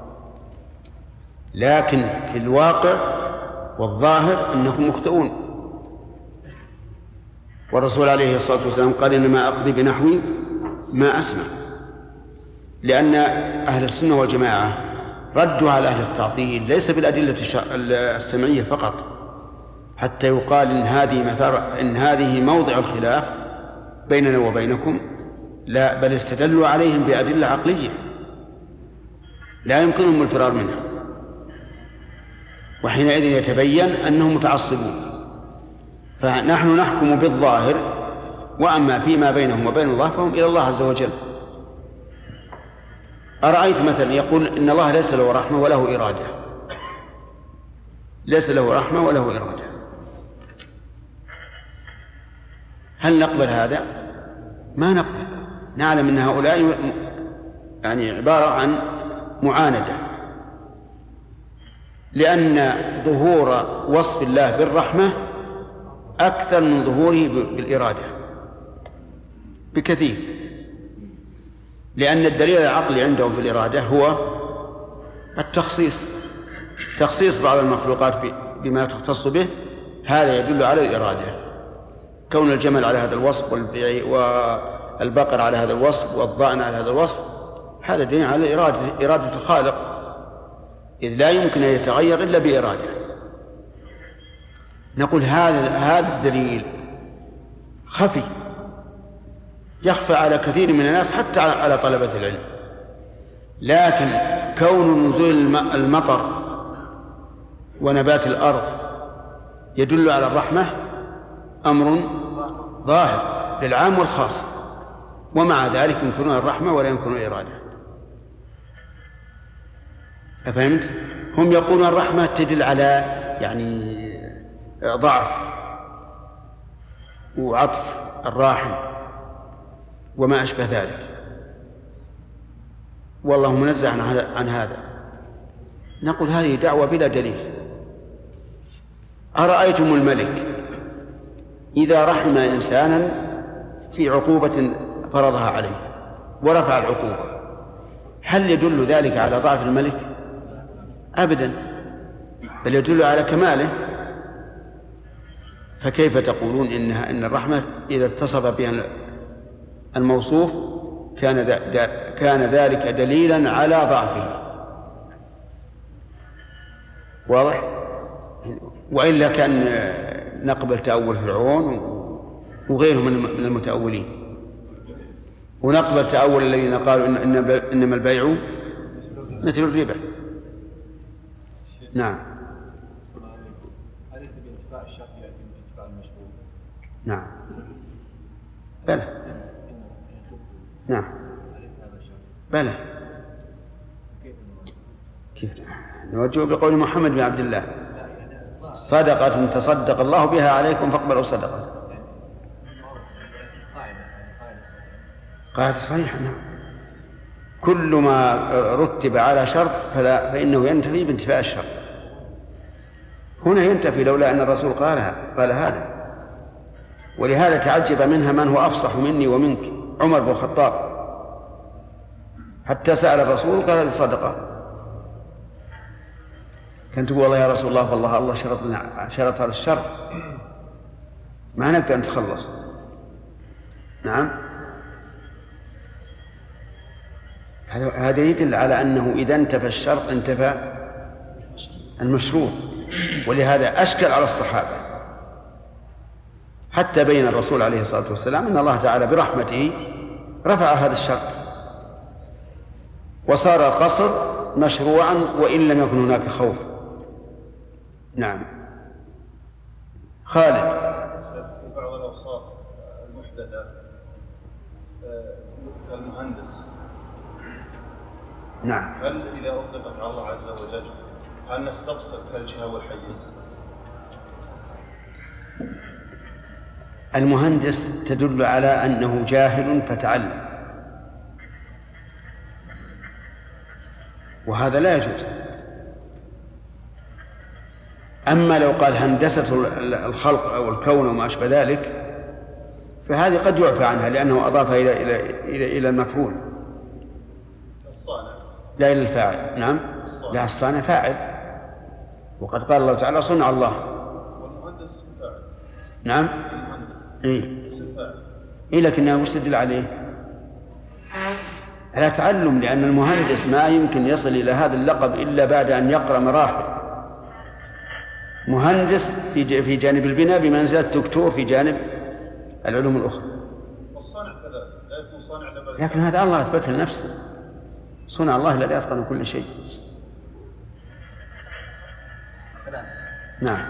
لكن في الواقع والظاهر أنكم مخطئون. والرسول عليه الصلاة والسلام قال إنما أقضي بنحو ما أسمع، لأن أهل السنة والجماعة ردوا على أهل التعطيل ليس بالأدلة السمعية فقط حتى يقال إن هذه مثار إن هذه موضع الخلاف بيننا وبينكم، لا بل استدلوا عليهم بأدلة عقلية لا يمكنهم الفرار منها، وحينئذ يتبين أنهم متعصبون. فنحن نحكم بالظاهر، وأما فيما بينهم وبين الله فهم إلى الله عز وجل. أرأيت مثلا يقول إن الله ليس له رحمة وله إرادة، ليس له رحمة وله إرادة، هل نقبل هذا؟ ما نقبل. نعلم أن هؤلاء يعني عبارة عن معاندة، لأن ظهور وصف الله بالرحمة أكثر من ظهوره بالإرادة بكثير، لأن الدليل العقلي عندهم في الإرادة هو التخصيص، تخصيص بعض المخلوقات بما تختص به، هذا يدل على الإرادة. كون الجمل على هذا الوصف والبقر على هذا الوصف والضأن على هذا الوصف هذا دليل على إرادة, إرادة الخالق، إذ لا يمكن أن يتغير إلا بإرادة. نقول هذا هذا الدليل خفي يخفى على كثير من الناس حتى على طلبة العلم، لكن كون نزول المطر ونبات الأرض يدل على الرحمة أمر ظاهر للعام والخاص، ومع ذلك ينكرون الرحمة ولا ينكرون الإرادة. أفهمت؟ هم يقولون الرحمة تدل على يعني ضعف وعطف الراحم وما أشبه ذلك، والله منزه عن هذا. نقول هذه دعوة بلا دليل. أرأيتم الملك إذا رحم إنسانا في عقوبة فرضها عليه ورفع العقوبة، هل يدل ذلك على ضعف الملك؟ أبدا، بل يدل على كماله. فكيف تقولون إنها إن الرحمة إذا اتصف بها الموصوف كان كان ذلك دليلا على ضعفه؟ واضح؟ وإلا كان نقبل تأول فرعون وغيره من المتأولين، ونقبل تأول الذين قالوا إن إنما البيع مثل الربا. نعم.
أليس بانتفاء الشرط يأتي بانتفاء المشروط؟
نعم. بلى. نعم. بلى. كيف نوجه بقول محمد بن عبد الله صدقة تصدق الله بها عليكم فاقبلوا صدقة. قاعدة صحيحة. نعم. كل ما رتب على شرط فلا فإنه ينتفي بانتفاء الشرط. هنا ينتفي لولا أن الرسول قالها قال هذا، ولهذا تعجب منها من هو أفصح مني ومنك، عمر بن الخطاب، حتى سأل الرسول قال هذه صدقة. كنت تقول والله يا رسول الله والله الله شرط لنا شرط هذا الشرط ما نقدر نتخلص. نعم. هذا يدل على أنه إذا انتفى الشرط انتفى المشروط، ولهذا أشكل على الصحابة حتى بين الرسول عليه الصلاة والسلام أن الله تعالى برحمته رفع هذا الشرط وصار القصر مشروعا وإن لم يكن هناك خوف. نعم. خالد.
في بعض الأوصاف المحدثة كالمهندس
نعم.
هل إذا أطلقت على الله عز وجل هل نستفسر كالجهة والحيز؟
المهندس تدل على أنه جاهل فتعلم، وهذا لا يجوز. أما لو قال هندسة الخلق أو الكون وما أشبه ذلك فهذه قد يعفى عنها لأنه أضاف إلى إلى إلى إلى المفعول.
الصانع
لا إلى الفاعل. نعم.
الصانع.
لا، الصانع فاعل، وقد قال الله تعالى صنع الله.
والمهندس فاعل.
نعم.
المهندس
إيه.
اسم فاعل.
إيه، لكنها وش تدل عليه؟ على تعلم، لأن المهندس ما يمكن يصل إلى هذا اللقب إلا بعد أن يقرأ مراحل. مهندس في في جانب البناء بمنزلة دكتور في جانب العلوم الأخرى.
والصانع كذلك لا يكون صانع لبلد.
لكن هذا الله أثبته لنفسه، صنع الله الذي أتقن كل شيء. نعم.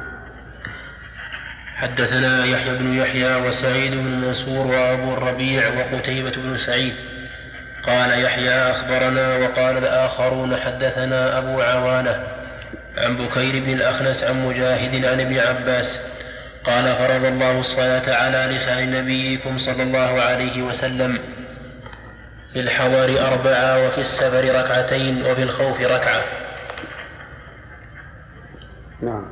حدثنا يحيى بن يحيى وسعيد بن منصور وأبو الربيع وقتيبة بن سعيد. قال يحيى أخبرنا، وقال الآخرون حدثنا أبو عوانة عن بكير بن الأخنس عن مجاهد عن ابن عباس قال فرض الله الصلاة على لسان نبيكم صلى الله عليه وسلم في الحضر أربعة وفي السفر ركعتين وفي الخوف ركعة.
نعم.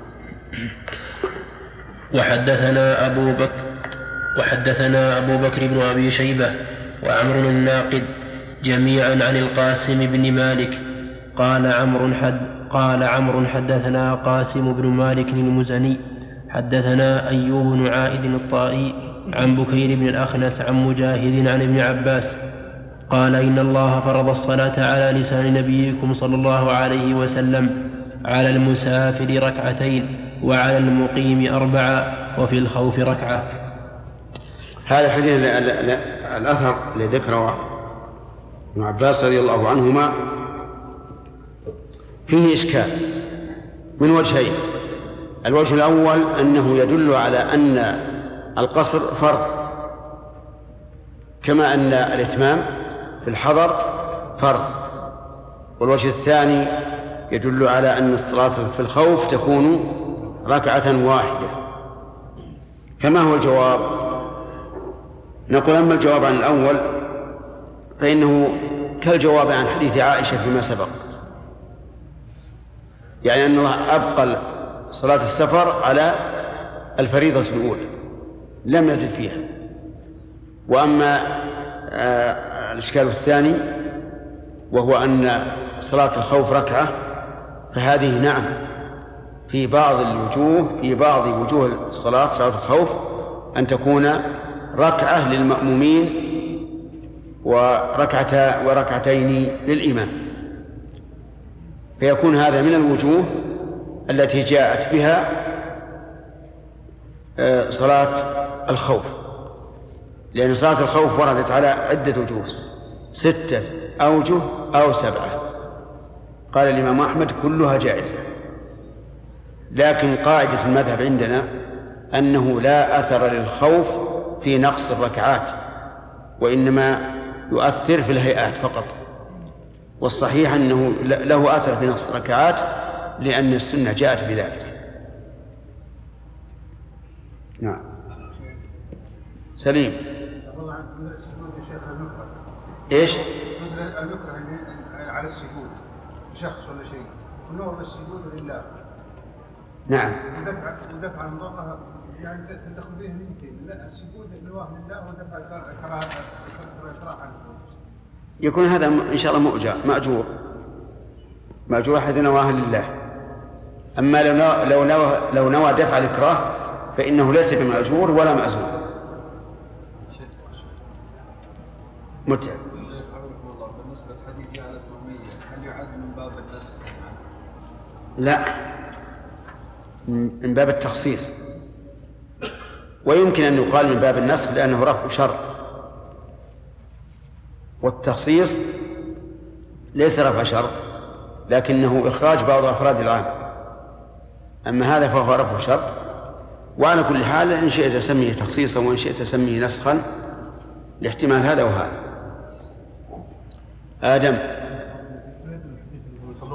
وحدثنا أبو بكر وحدثنا أبو بكر بن أبي شيبة وعمر الناقد جميعا عن القاسم بن مالك قال عمرو حد قال عمرو حدثنا قاسم بن مالك المزني حدثنا أيوب بن عائد الطائي عن بكير بن الأخنس عن مجاهد عن ابن عباس قال إن الله فرض الصلاة على لسان نبيكم صلى الله عليه وسلم على المسافر ركعتين وعلى المقيم أربعة وفي الخوف ركعة.
هذا الحديث الأثر الذي ذكره ابن عباس رضي الله عنهما فيه إشكال من وجهين. الوجه الأول أنه يدل على أن القصر فرض كما أن الإتمام في الحضر فرض، والوجه الثاني يدل على أن الصلاة في الخوف تكون ركعة واحدة. فما هو الجواب؟ نقول أما الجواب عن الأول فإنه كالجواب عن حديث عائشة فيما سبق، يعني أن الله أبقى صلاة السفر على الفريضة الأولى لم يزل فيها. وأما آه الإشكال الثاني وهو أن صلاة الخوف ركعة، فهذه نعم في بعض الوجوه في بعض وجوه الصلاة صلاة الخوف أن تكون ركعة للمأمومين وركعتا وركعتين للإمام، فيكون هذا من الوجوه التي جاءت بها صلاة الخوف، لأن صلاة الخوف وردت على عدة وجوه، ستة أوجه أو سبعة. قال الإمام أحمد كلها جائزة، لكن قاعدة المذهب عندنا أنه لا أثر للخوف في نقص الركعات، وإنما يؤثر في الهيئات فقط. والصحيح أنه له أثر في نقص الركعات لأن السنة جاءت بذلك. نعم. سليم. إيش؟
المكره على السجود شخص ولا شيء، ونوع السجود لله.
نعم.
ودفع ودفع المضرة يعني تدخل به يمكن لا السجود لله لله ودفع الكراهة الكراهة عن
يكون هذا إن شاء الله مؤجر مأجور مأجور أحد نواه لله. أما لو نوى لو نوى لو نوى دفع الإكراه فإنه ليس بمأجور ولا مأزور. متعب.
بالنسبة للحديث على الثومية هل يعد من باب النسخ؟
لا، من باب التخصيص، ويمكن أن يقال من باب النسخ لأنه رفع شرط، والتخصيص ليس رفع شرط لكنه إخراج بعض أفراد العام. أما هذا فهو رفع شرط. وعلى كل حال إن شئت تسميه تخصيصا وإن شئت تسميه
لاحتمال هذا وهذا.
آدم.
بالنسبة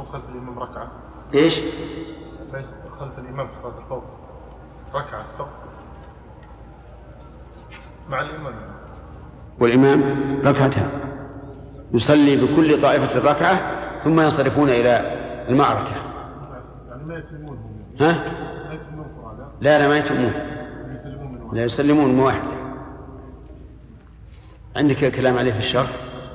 خلف الإمام ركعة؟
إيش؟
ليس خلف الإمام في صلاة الخوف ركعة فقط مع الإمام،
والإمام ركعتها، يصلي بكل طائفة ركعة ثم ينصرفون إلى المعركة.
يعني ما يتمون
ها؟
ما يتمون فرادى؟
لا لا ما يتمون، لا يسلمون من واحدة. عندك كلام عليه في الشرح؟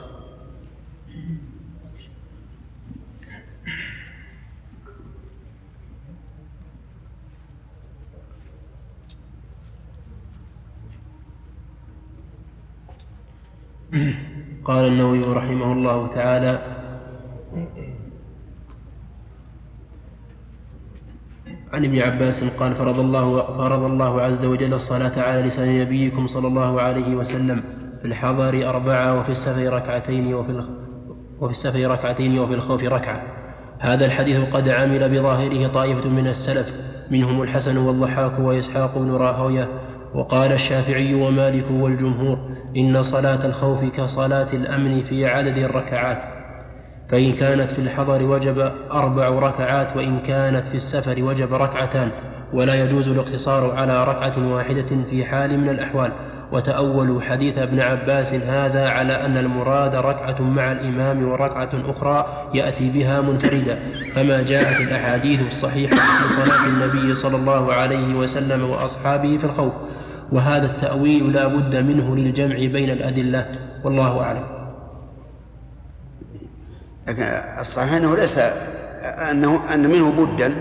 قال النووي رحمه الله تعالى: عن ابن عباس قال: فرض الله, فرض الله عز وجل الصلاة على لسان نبيكم صلى الله عليه وسلم في الحضر أربعة وفي السفر ركعتين وفي, وفي السفر ركعتين وفي الخوف ركعة. هذا الحديث قد عمل بظاهره طائفة من السلف منهم الحسن والضحاك وإسحاق بن راهويه. وقال الشافعي ومالك والجمهور: إن صلاة الخوف كصلاة الأمن في عدد الركعات، فإن كانت في الحضر وجب أربع ركعات، وإن كانت في السفر وجب ركعتان، ولا يجوز الاقتصار على ركعة واحدة في حال من الأحوال. وتأولوا حديث ابن عباس هذا على أن المراد ركعة مع الإمام وركعة أخرى يأتي بها منفردا، كما جاءت الأحاديث الصحيحة في صلاة النبي صلى الله عليه وسلم وأصحابه في الخوف. وهذا التأويل لا بد منه للجمع بين الأدلة، والله أعلم.
لكن الصحيح أنه ليس أنه أن منه بدا،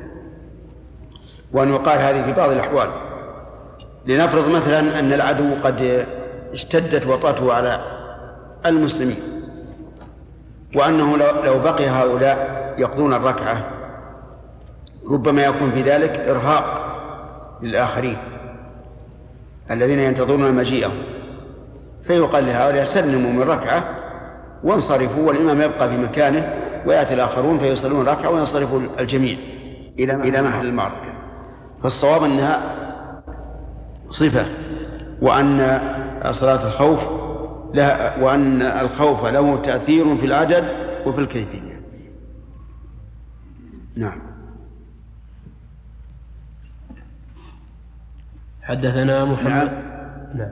وأن يقال هذه في بعض الأحوال. لنفرض مثلا أن العدو قد اشتدت وطأته على المسلمين، وأنه لو بقي هؤلاء يقضون الركعة ربما يكون في ذلك إرهاق للآخرين الذين ينتظرون مجيئهم، فيقال لهؤلاء سلموا من ركعة وانصرفوا، والإمام يبقى في مكانه ويأتي الآخرون فيصلون ركعة وينصرف الجميع إلى إلى محل المعركة. فالصواب أنها صفة، وأن صلاة الخوف لها، وأن الخوف له تأثير في العدد وفي الكيفية. نعم.
حدثنا محمد.
نعم.
نعم.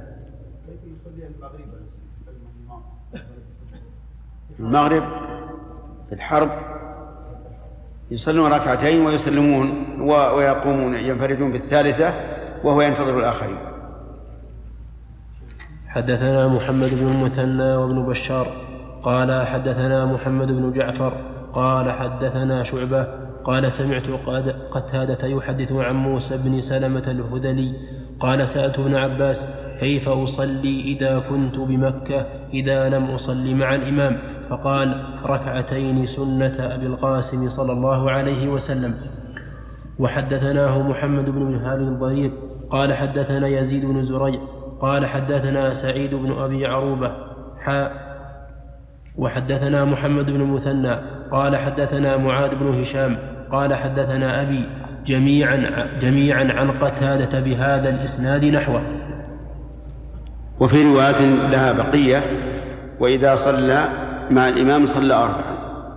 المغرب في الحرب يصلون ركعتين ويسلمون ويقومون ينفردون بالثالثة وهو ينتظر الآخرين.
حدثنا محمد بن المثنى وابن بشار قال حدثنا محمد بن جعفر قال حدثنا شعبة قال سمعت قتادة يحدث عن موسى بن سلمة الهذلي قال سألت ابن عباس: كيف أصلي إذا كنت بمكة إذا لم أصلي مع الإمام؟ فقال: ركعتين سنة أبي القاسم صلى الله عليه وسلم. وحدثناه محمد بن منهال الضرير قال حدثنا يزيد بن زريع قال حدثنا سعيد بن أبي عروبة حاء. وحدثنا محمد بن المثنى قال حدثنا معاذ بن هشام قال حدثنا أبي جميعا, جميعا عن قتادة بهذا الإسناد نحوه.
وفي رواية لها بقية: وإذا صلى مع الإمام صلى أربعا،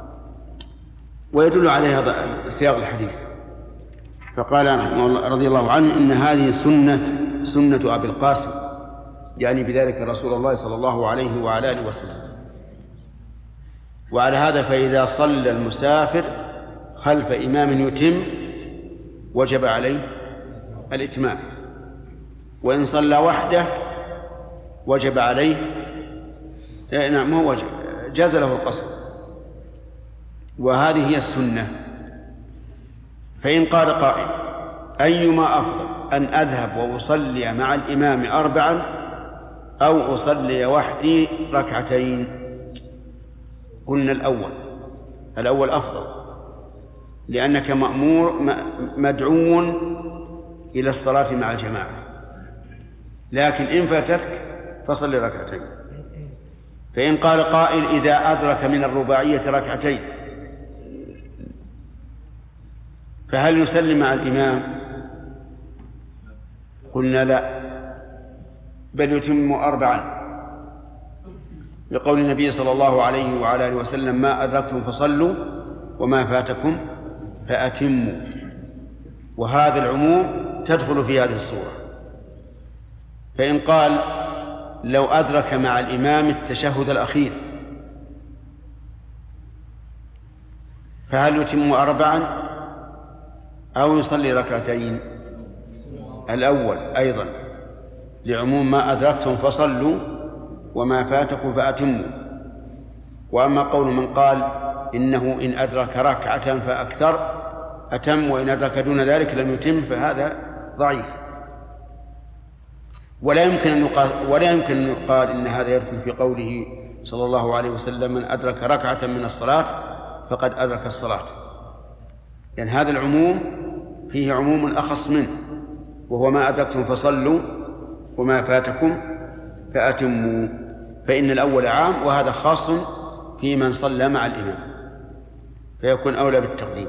ويدل عليها سياق الحديث. فقال رضي الله عنه: إن هذه سنة سنة أبي القاسم، يعني بذلك رسول الله صلى الله عليه وعلى آله وسلم. وعلى هذا فإذا صلى المسافر خلف إمام يتم وجب عليه الإتمام، وإن صلى وحده وجب عليه نعم هو وجب جاز له القصر. وهذه هي السنة. فإن قال قائل: أيما أفضل، أن أذهب وأصلي مع الإمام أربعا أو أصلي وحدي ركعتين؟ قلنا الأول الأول أفضل، لأنك مأمور مدعو إلى الصلاة مع الجماعة. لكن إن فاتتك فصل ركعتين. فإن قال قائل: إذا أدرك من الرباعية ركعتين فهل يسلم مع الإمام؟ قلنا لا، بل يتم أربعا، لقول النبي صلى الله عليه وعلى آله وسلم: ما أدركتم فصلوا وما فاتكم فأتموا. وهذا العموم تدخل في هذه الصورة. فإن قال لو أدرك مع الإمام التشهد الأخير فهل يتم أربعا أو يصلي ركعتين؟ الأول أيضا لعموم ما أدركتم فصلوا وما فاتكم فأتموا. وأما قول من قال إنه إن أدرك ركعة فأكثر أتم وإن أدرك دون ذلك لم يتم فهذا ضعيف. ولا يمكن أن يقال ولا يمكن أن يقال إن هذا يدخل في قوله صلى الله عليه وسلم من أدرك ركعة من الصلاة فقد أدرك الصلاة، لأن يعني هذا العموم فيه عموم أخص منه، وهو ما أدركتم فصلوا وما فاتكم فأتموا. فإن الأول عام وهذا خاص في من صلى مع الإمام فيكون أولى بالتقديم.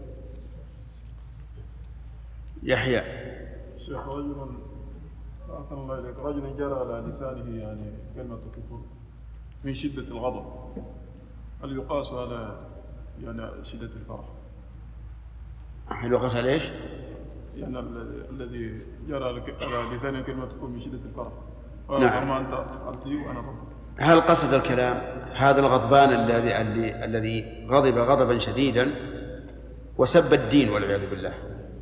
يحيى
شيخ، رجل أحسن الله إليك، رجل جرى على لسانه يعني كلمة كفر من شدة الغضب، هل يقاس على يعني شدة الفرح؟
هل يقاس على إيش؟
يعني الذي جرى على لسانه كلمة كفر من شدة الفرح.
نعم.
ما أنت فعلتي وأنا فعلت.
هل قصد الكلام هذا الغضبان الذي الذي غضب غضبا شديدا وسب الدين والعياذ بالله،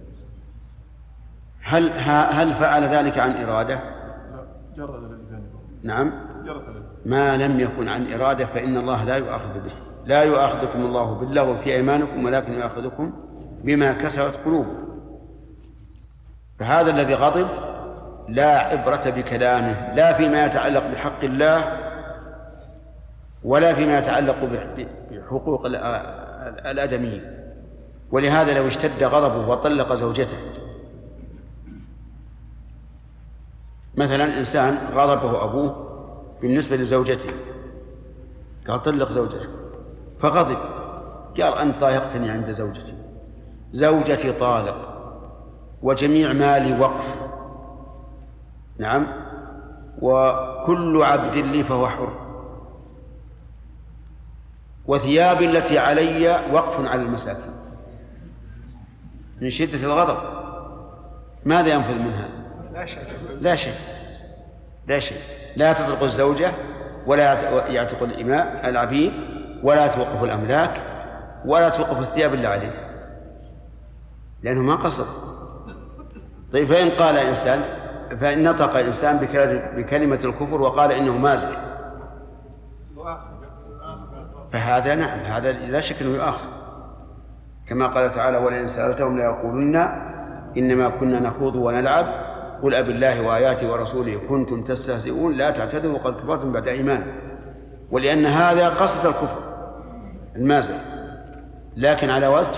هل هل فعل ذلك عن إرادة؟
لا، جرى على لسانه.
نعم.
جرى على.
ما لم يكن عن إرادة فإن الله لا يؤاخذ به. لا يؤاخذكم الله باللغو في أيمانكم ولكن يؤاخذكم بما كسبت قلوبكم. فهذا الذي غضب لا عبرة بكلامه، لا فيما يتعلق بحق الله ولا فيما يتعلق بحقوق الآدميين. ولهذا لو اشتد غضبه وطلق زوجته، مثلا إنسان غضبه أبوه بالنسبة لزوجته قال طلق زوجتك، فغضب قال أنت ضايقتني عند زوجتي، زوجتي طالق وجميع مالي وقف، نعم، وكل عبد لي فهو حر، وثيابي التي علي وقف على المساكين. من شدة الغضب ماذا ينفذ منها؟
لا شيء
لا شيء لا شيء لا تطلق الزوجة ولا يعتق الإماء العبيد ولا توقف الأملاك ولا توقف الثياب اللي عليه، لأنه ما قصد. طيب فإن قال إنسان فإن نطق الإنسان بكلمة الكفر وقال إنه مازح، فهذا نعم، هذا لا شك أنه يؤاخذ، كما قال تعالى ولئن سألتهم ليقولن إنما كنا نخوض ونلعب قل أب الله وآياته ورسوله كنتم تستهزئون لا تعتذروا وقد كفرتم بعد إيمانكم. ولأن هذا قصد الكفر المازح، لكن على وجه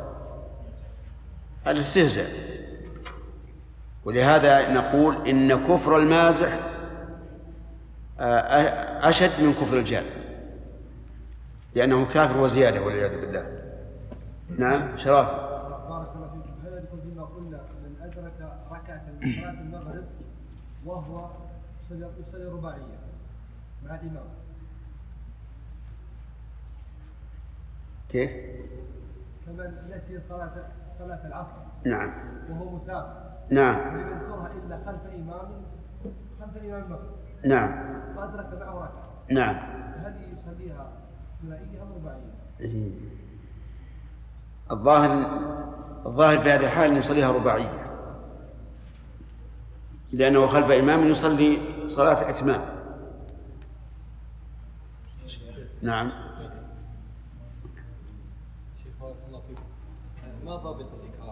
الاستهزاء. ولهذا نقول إن كفر المازح أشد من كفر الجاهل، لأنه كافر وزيادة والعياذ بالله. نعم شرف.
بارك الله فيكم. هل يدخل فيما قلنا من أدرك ركعة من صلاة المغرب وهو يصلي رباعية مع الإمام؟
كيف؟
كمن نسي صلاة صلاة العصر.
نعم.
وهو مسافر.
نعم.
ولم يذكرها إلا خلف إمام خلف الإمام المغرب.
نعم.
وأدرك معه ركعة.
نعم.
هل يصليها ثنائية أم رباعية؟
الظاهر الظاهر في هذه الحال أن يصليها رباعية، لأنه خلف إمام يصلي صلاة إتمام. نعم.
شيخ بارك الله فيكم، ما ضابط الإكراه؟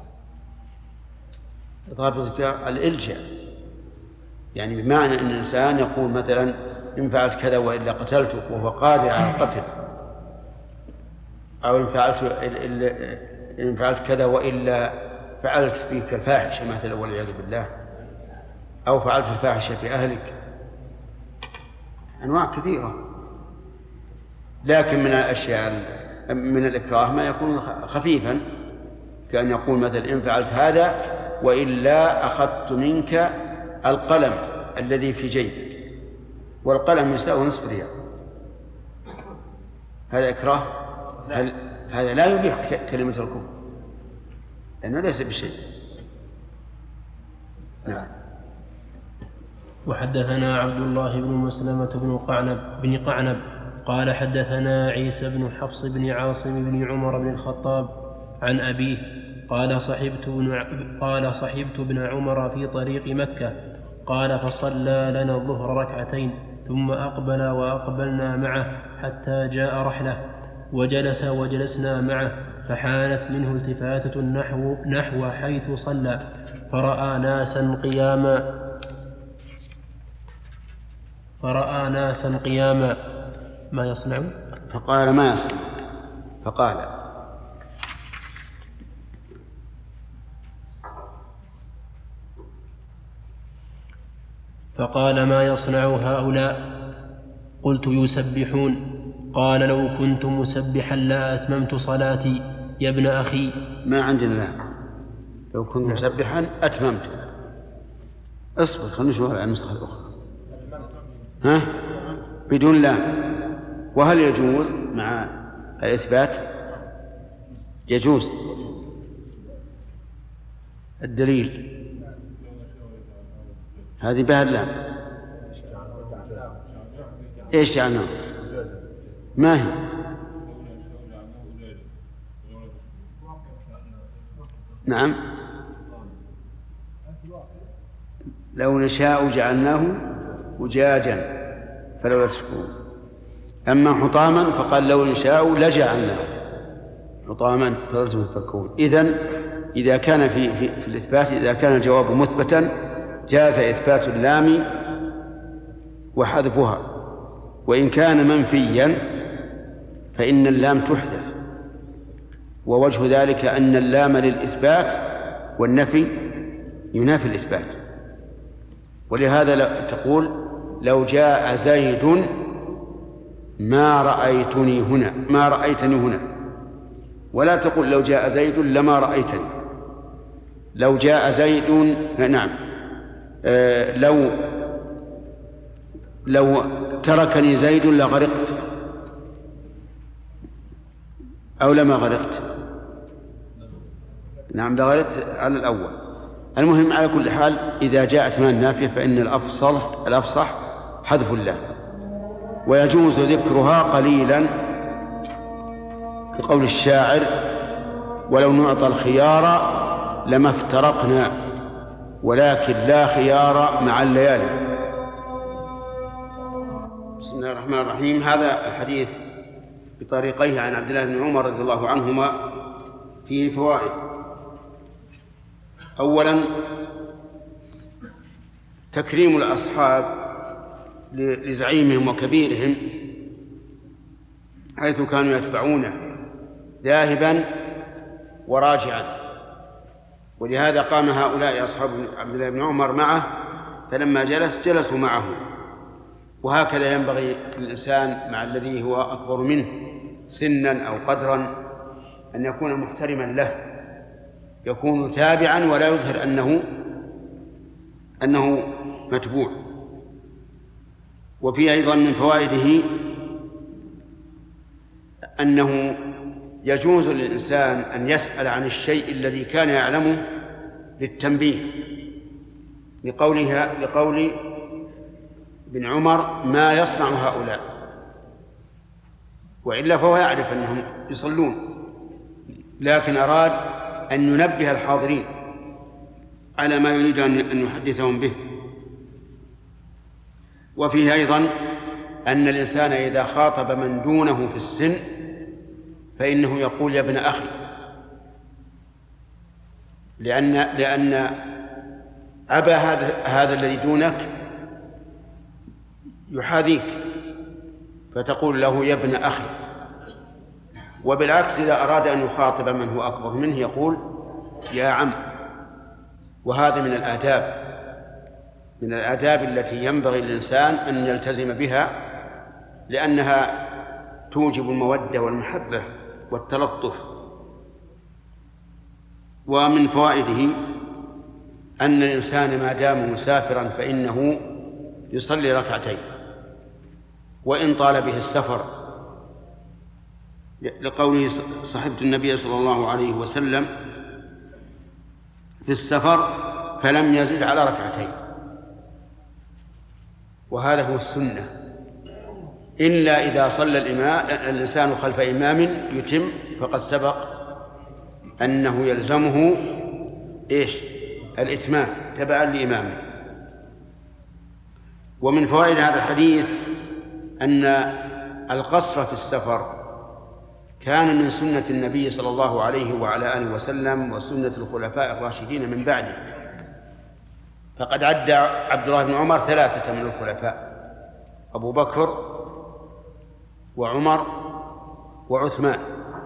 ضابط الإكراه الإلجاء، يعني بمعنى أن الإنسان يقول مثلا إن فعلت كذا وإلا قتلتك وهو قادر على القتل، أو إن فعلت إن فعلت كذا وإلا فعلت فيك الفاحشة مثلا والعياذ بالله، أو فعلت الفاحشة في أهلك، أنواع كثيرة. لكن من الأشياء من الإكراه ما يكون خفيفا، كأن يقول مثلا إن فعلت هذا وإلا أخذت منك القلم الذي في جيبك، والقلم يساوي نصف ريال، هذا إكراه؟ هل هذا لا يبيح كلمة الكفر لأنه ليس بشيء. نعم.
وحدثنا عبد الله بن مسلمة بن قعنب بن قعنب قال حدثنا عيسى بن حفص بن عاصم بن عمر بن الخطاب عن أبيه قال صحبت بن قال صحبت ابن عمر في طريق مكة قال فصلى لنا الظهر ركعتين ثم أقبل وأقبلنا معه حتى جاء رحله وجلس وجلسنا معه فحانت منه التفاتة نحو, نحو حيث صلى فرأى ناسا قياما فرأى ناسا قياما ما يصنع
فقال ما يصنع فقال
فقال ما يصنع هؤلاء قلت يسبحون قال لو كنت مسبحا لا أتممت صلاتي يا ابن أخي.
ما عندنا لا لو كنت مسبحا أتممت. اصبر خلنا نشوف النسخة الأخرى. ها بدون لا. وهل يجوز مع الإثبات؟ يجوز. الدليل هذه بها اللام. ايش جعلناه؟ ما هي؟ نعم لو نشاء جعلناه أجاجا فلولا تشكرون. أما حطاما فقال لو نشاء لجعلناه حطاما فلولا تفكرون. إذن إذا كان في, في, في الإثبات إذا كان الجواب مثبتا جاز إثبات اللام وحذفها، وإن كان منفيا فإن اللام تحذف، ووجه ذلك أن اللام للإثبات والنفي ينافي الإثبات. ولهذا تقول لو جاء زيد ما رأيتني هنا ما رأيتني هنا، ولا تقول لو جاء زيد لما رأيتني. لو جاء زيد نعم آه لو لو تركني زيد لغرقت أو لما غرقت. نعم لغرقت على الأول. المهم على كل حال إذا جاءت ما النافية فإن الأفصح الأفصح حذف اللام، ويجوز ذكرها قليلا كقول الشاعر ولو نعطى الخيار لما افترقنا ولكن لا خيار مع الليالي. بسم الله الرحمن الرحيم. هذا الحديث بطريقيه عن عبد الله بن عمر رضي الله عنهما فيه فوائد. أولا تكريم الأصحاب لزعيمهم وكبيرهم حيث كانوا يتبعونه ذاهبا وراجعا، ولهذا قام هؤلاء أصحاب عبد الله بن عمر معه، فلما جلس جلسوا معه. وهكذا ينبغي للإنسان مع الذي هو أكبر منه سنا أو قدرا أن يكون محترما له، يكون تابعا ولا يظهر أنه أنه متبوع. وفيه أيضا من فوائده أنه يجوز للإنسان أن يسأل عن الشيء الذي كان يعلمه للتنبيه، لقولها لقول ابن عمر ما يصنع هؤلاء، وإلا فهو يعرف أنهم يصلون، لكن أراد أن ينبه الحاضرين على ما يريد أن يحدثهم به. وفيه أيضا أن الإنسان إذا خاطب من دونه في السن فإنه يقول يا ابن أخي، لأن لأن أبا هذا هذا الذي دونك يحاذيك، فتقول له يا ابن أخي. وبالعكس إذا أراد أن يخاطب من هو أكبر منه يقول يا عم. وهذا من الآداب من الآداب التي ينبغي للإنسان أن يلتزم بها، لأنها توجب المودة والمحبة والتلطف. ومن فوائده أن الإنسان ما دام مسافرا فإنه يصلي ركعتين، وإن طال به السفر لقوله صحبت النبي صلى الله عليه وسلم في السفر فلم يزد على ركعتين، وهذا هو السنة، إلا إذا صلى الإمام الإنسان خلف إمام يتم فقد سبق أنه يلزمه إيش؟ الإتمام تبعا لإمامه. ومن فوائد هذا الحديث أن القصر في السفر كان من سنة النبي صلى الله عليه وعلى آله وسلم وسنة الخلفاء الراشدين من بعده، فقد عد عبد الله بن عمر ثلاثة من الخلفاء: أبو بكر وعمر وعثمان.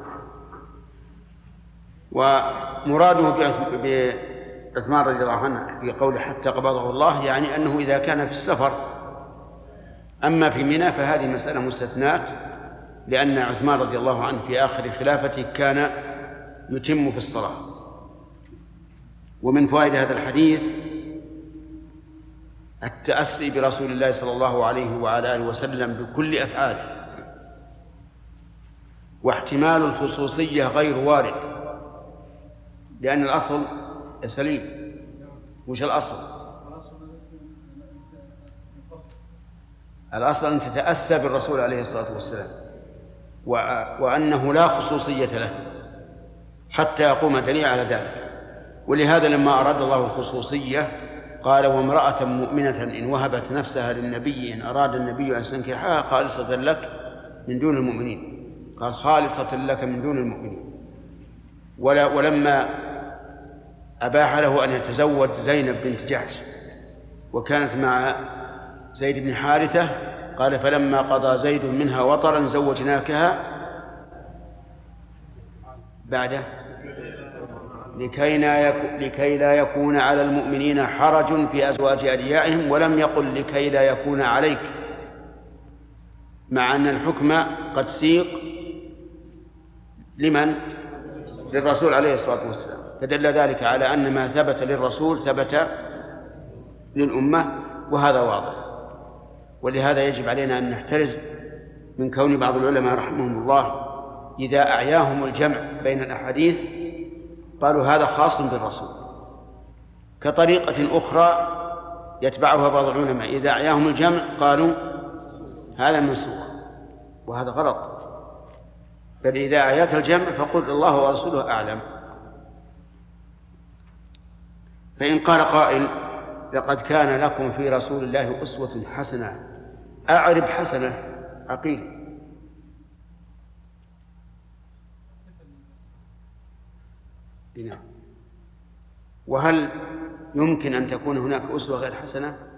ومراده بعثمان رضي الله عنه في قوله حتى قبضه الله يعني أنه إذا كان في السفر. أما في منى فهذه مسألة مستثنات، لأن عثمان رضي الله عنه في آخر خلافته كان يتم في الصلاة. ومن فوائد هذا الحديث التأسي برسول الله صلى الله عليه وعلى آله وسلم بكل أفعاله، واحتمال الخصوصية غير وارد، لأن الأصل سليم. وش الأصل؟ الأصل أن تتأسى بالرسول عليه الصلاة والسلام، وأنه لا خصوصية له حتى يقوم دليل على ذلك. ولهذا لما أراد الله الخصوصية قال: وامرأة مؤمنة إن وهبت نفسها للنبي إن أراد النبي أن يستنكحها خالصة لك من دون المؤمنين. قال: خالصة لك من دون المؤمنين. ولا ولما أباح له أن يتزوج زينب بنت جحش وكانت مع زيد بن حارثة قال: فلما قضى زيد منها وطرا زوجناكها بعده لكي لا, يكون لكي لا يكون على المؤمنين حرج في أزواج أدعيائهم، ولم يقل لكي لا يكون عليك، مع أن الحكم قد سيق لمن؟ للرسول عليه الصلاة والسلام. فدل ذلك على أن ما ثبت للرسول ثبت للأمة، وهذا واضح. ولهذا يجب علينا أن نحترز من كون بعض العلماء رحمهم الله إذا أعياهم الجمع بين الأحاديث قالوا هذا خاص بالرسول، كطريقة أخرى يتبعها بعض العلماء إذا أعياهم الجمع قالوا هذا منسوخ، وهذا غلط. بل إذا أعياك الجمع فقل الله ورسوله أعلم. فإن قال قائل: لقد كان لكم في رسول الله أسوة حسنة، أعرب حسنة عقيل. نعم. وهل يمكن أن تكون هناك أسوة غير حسنة؟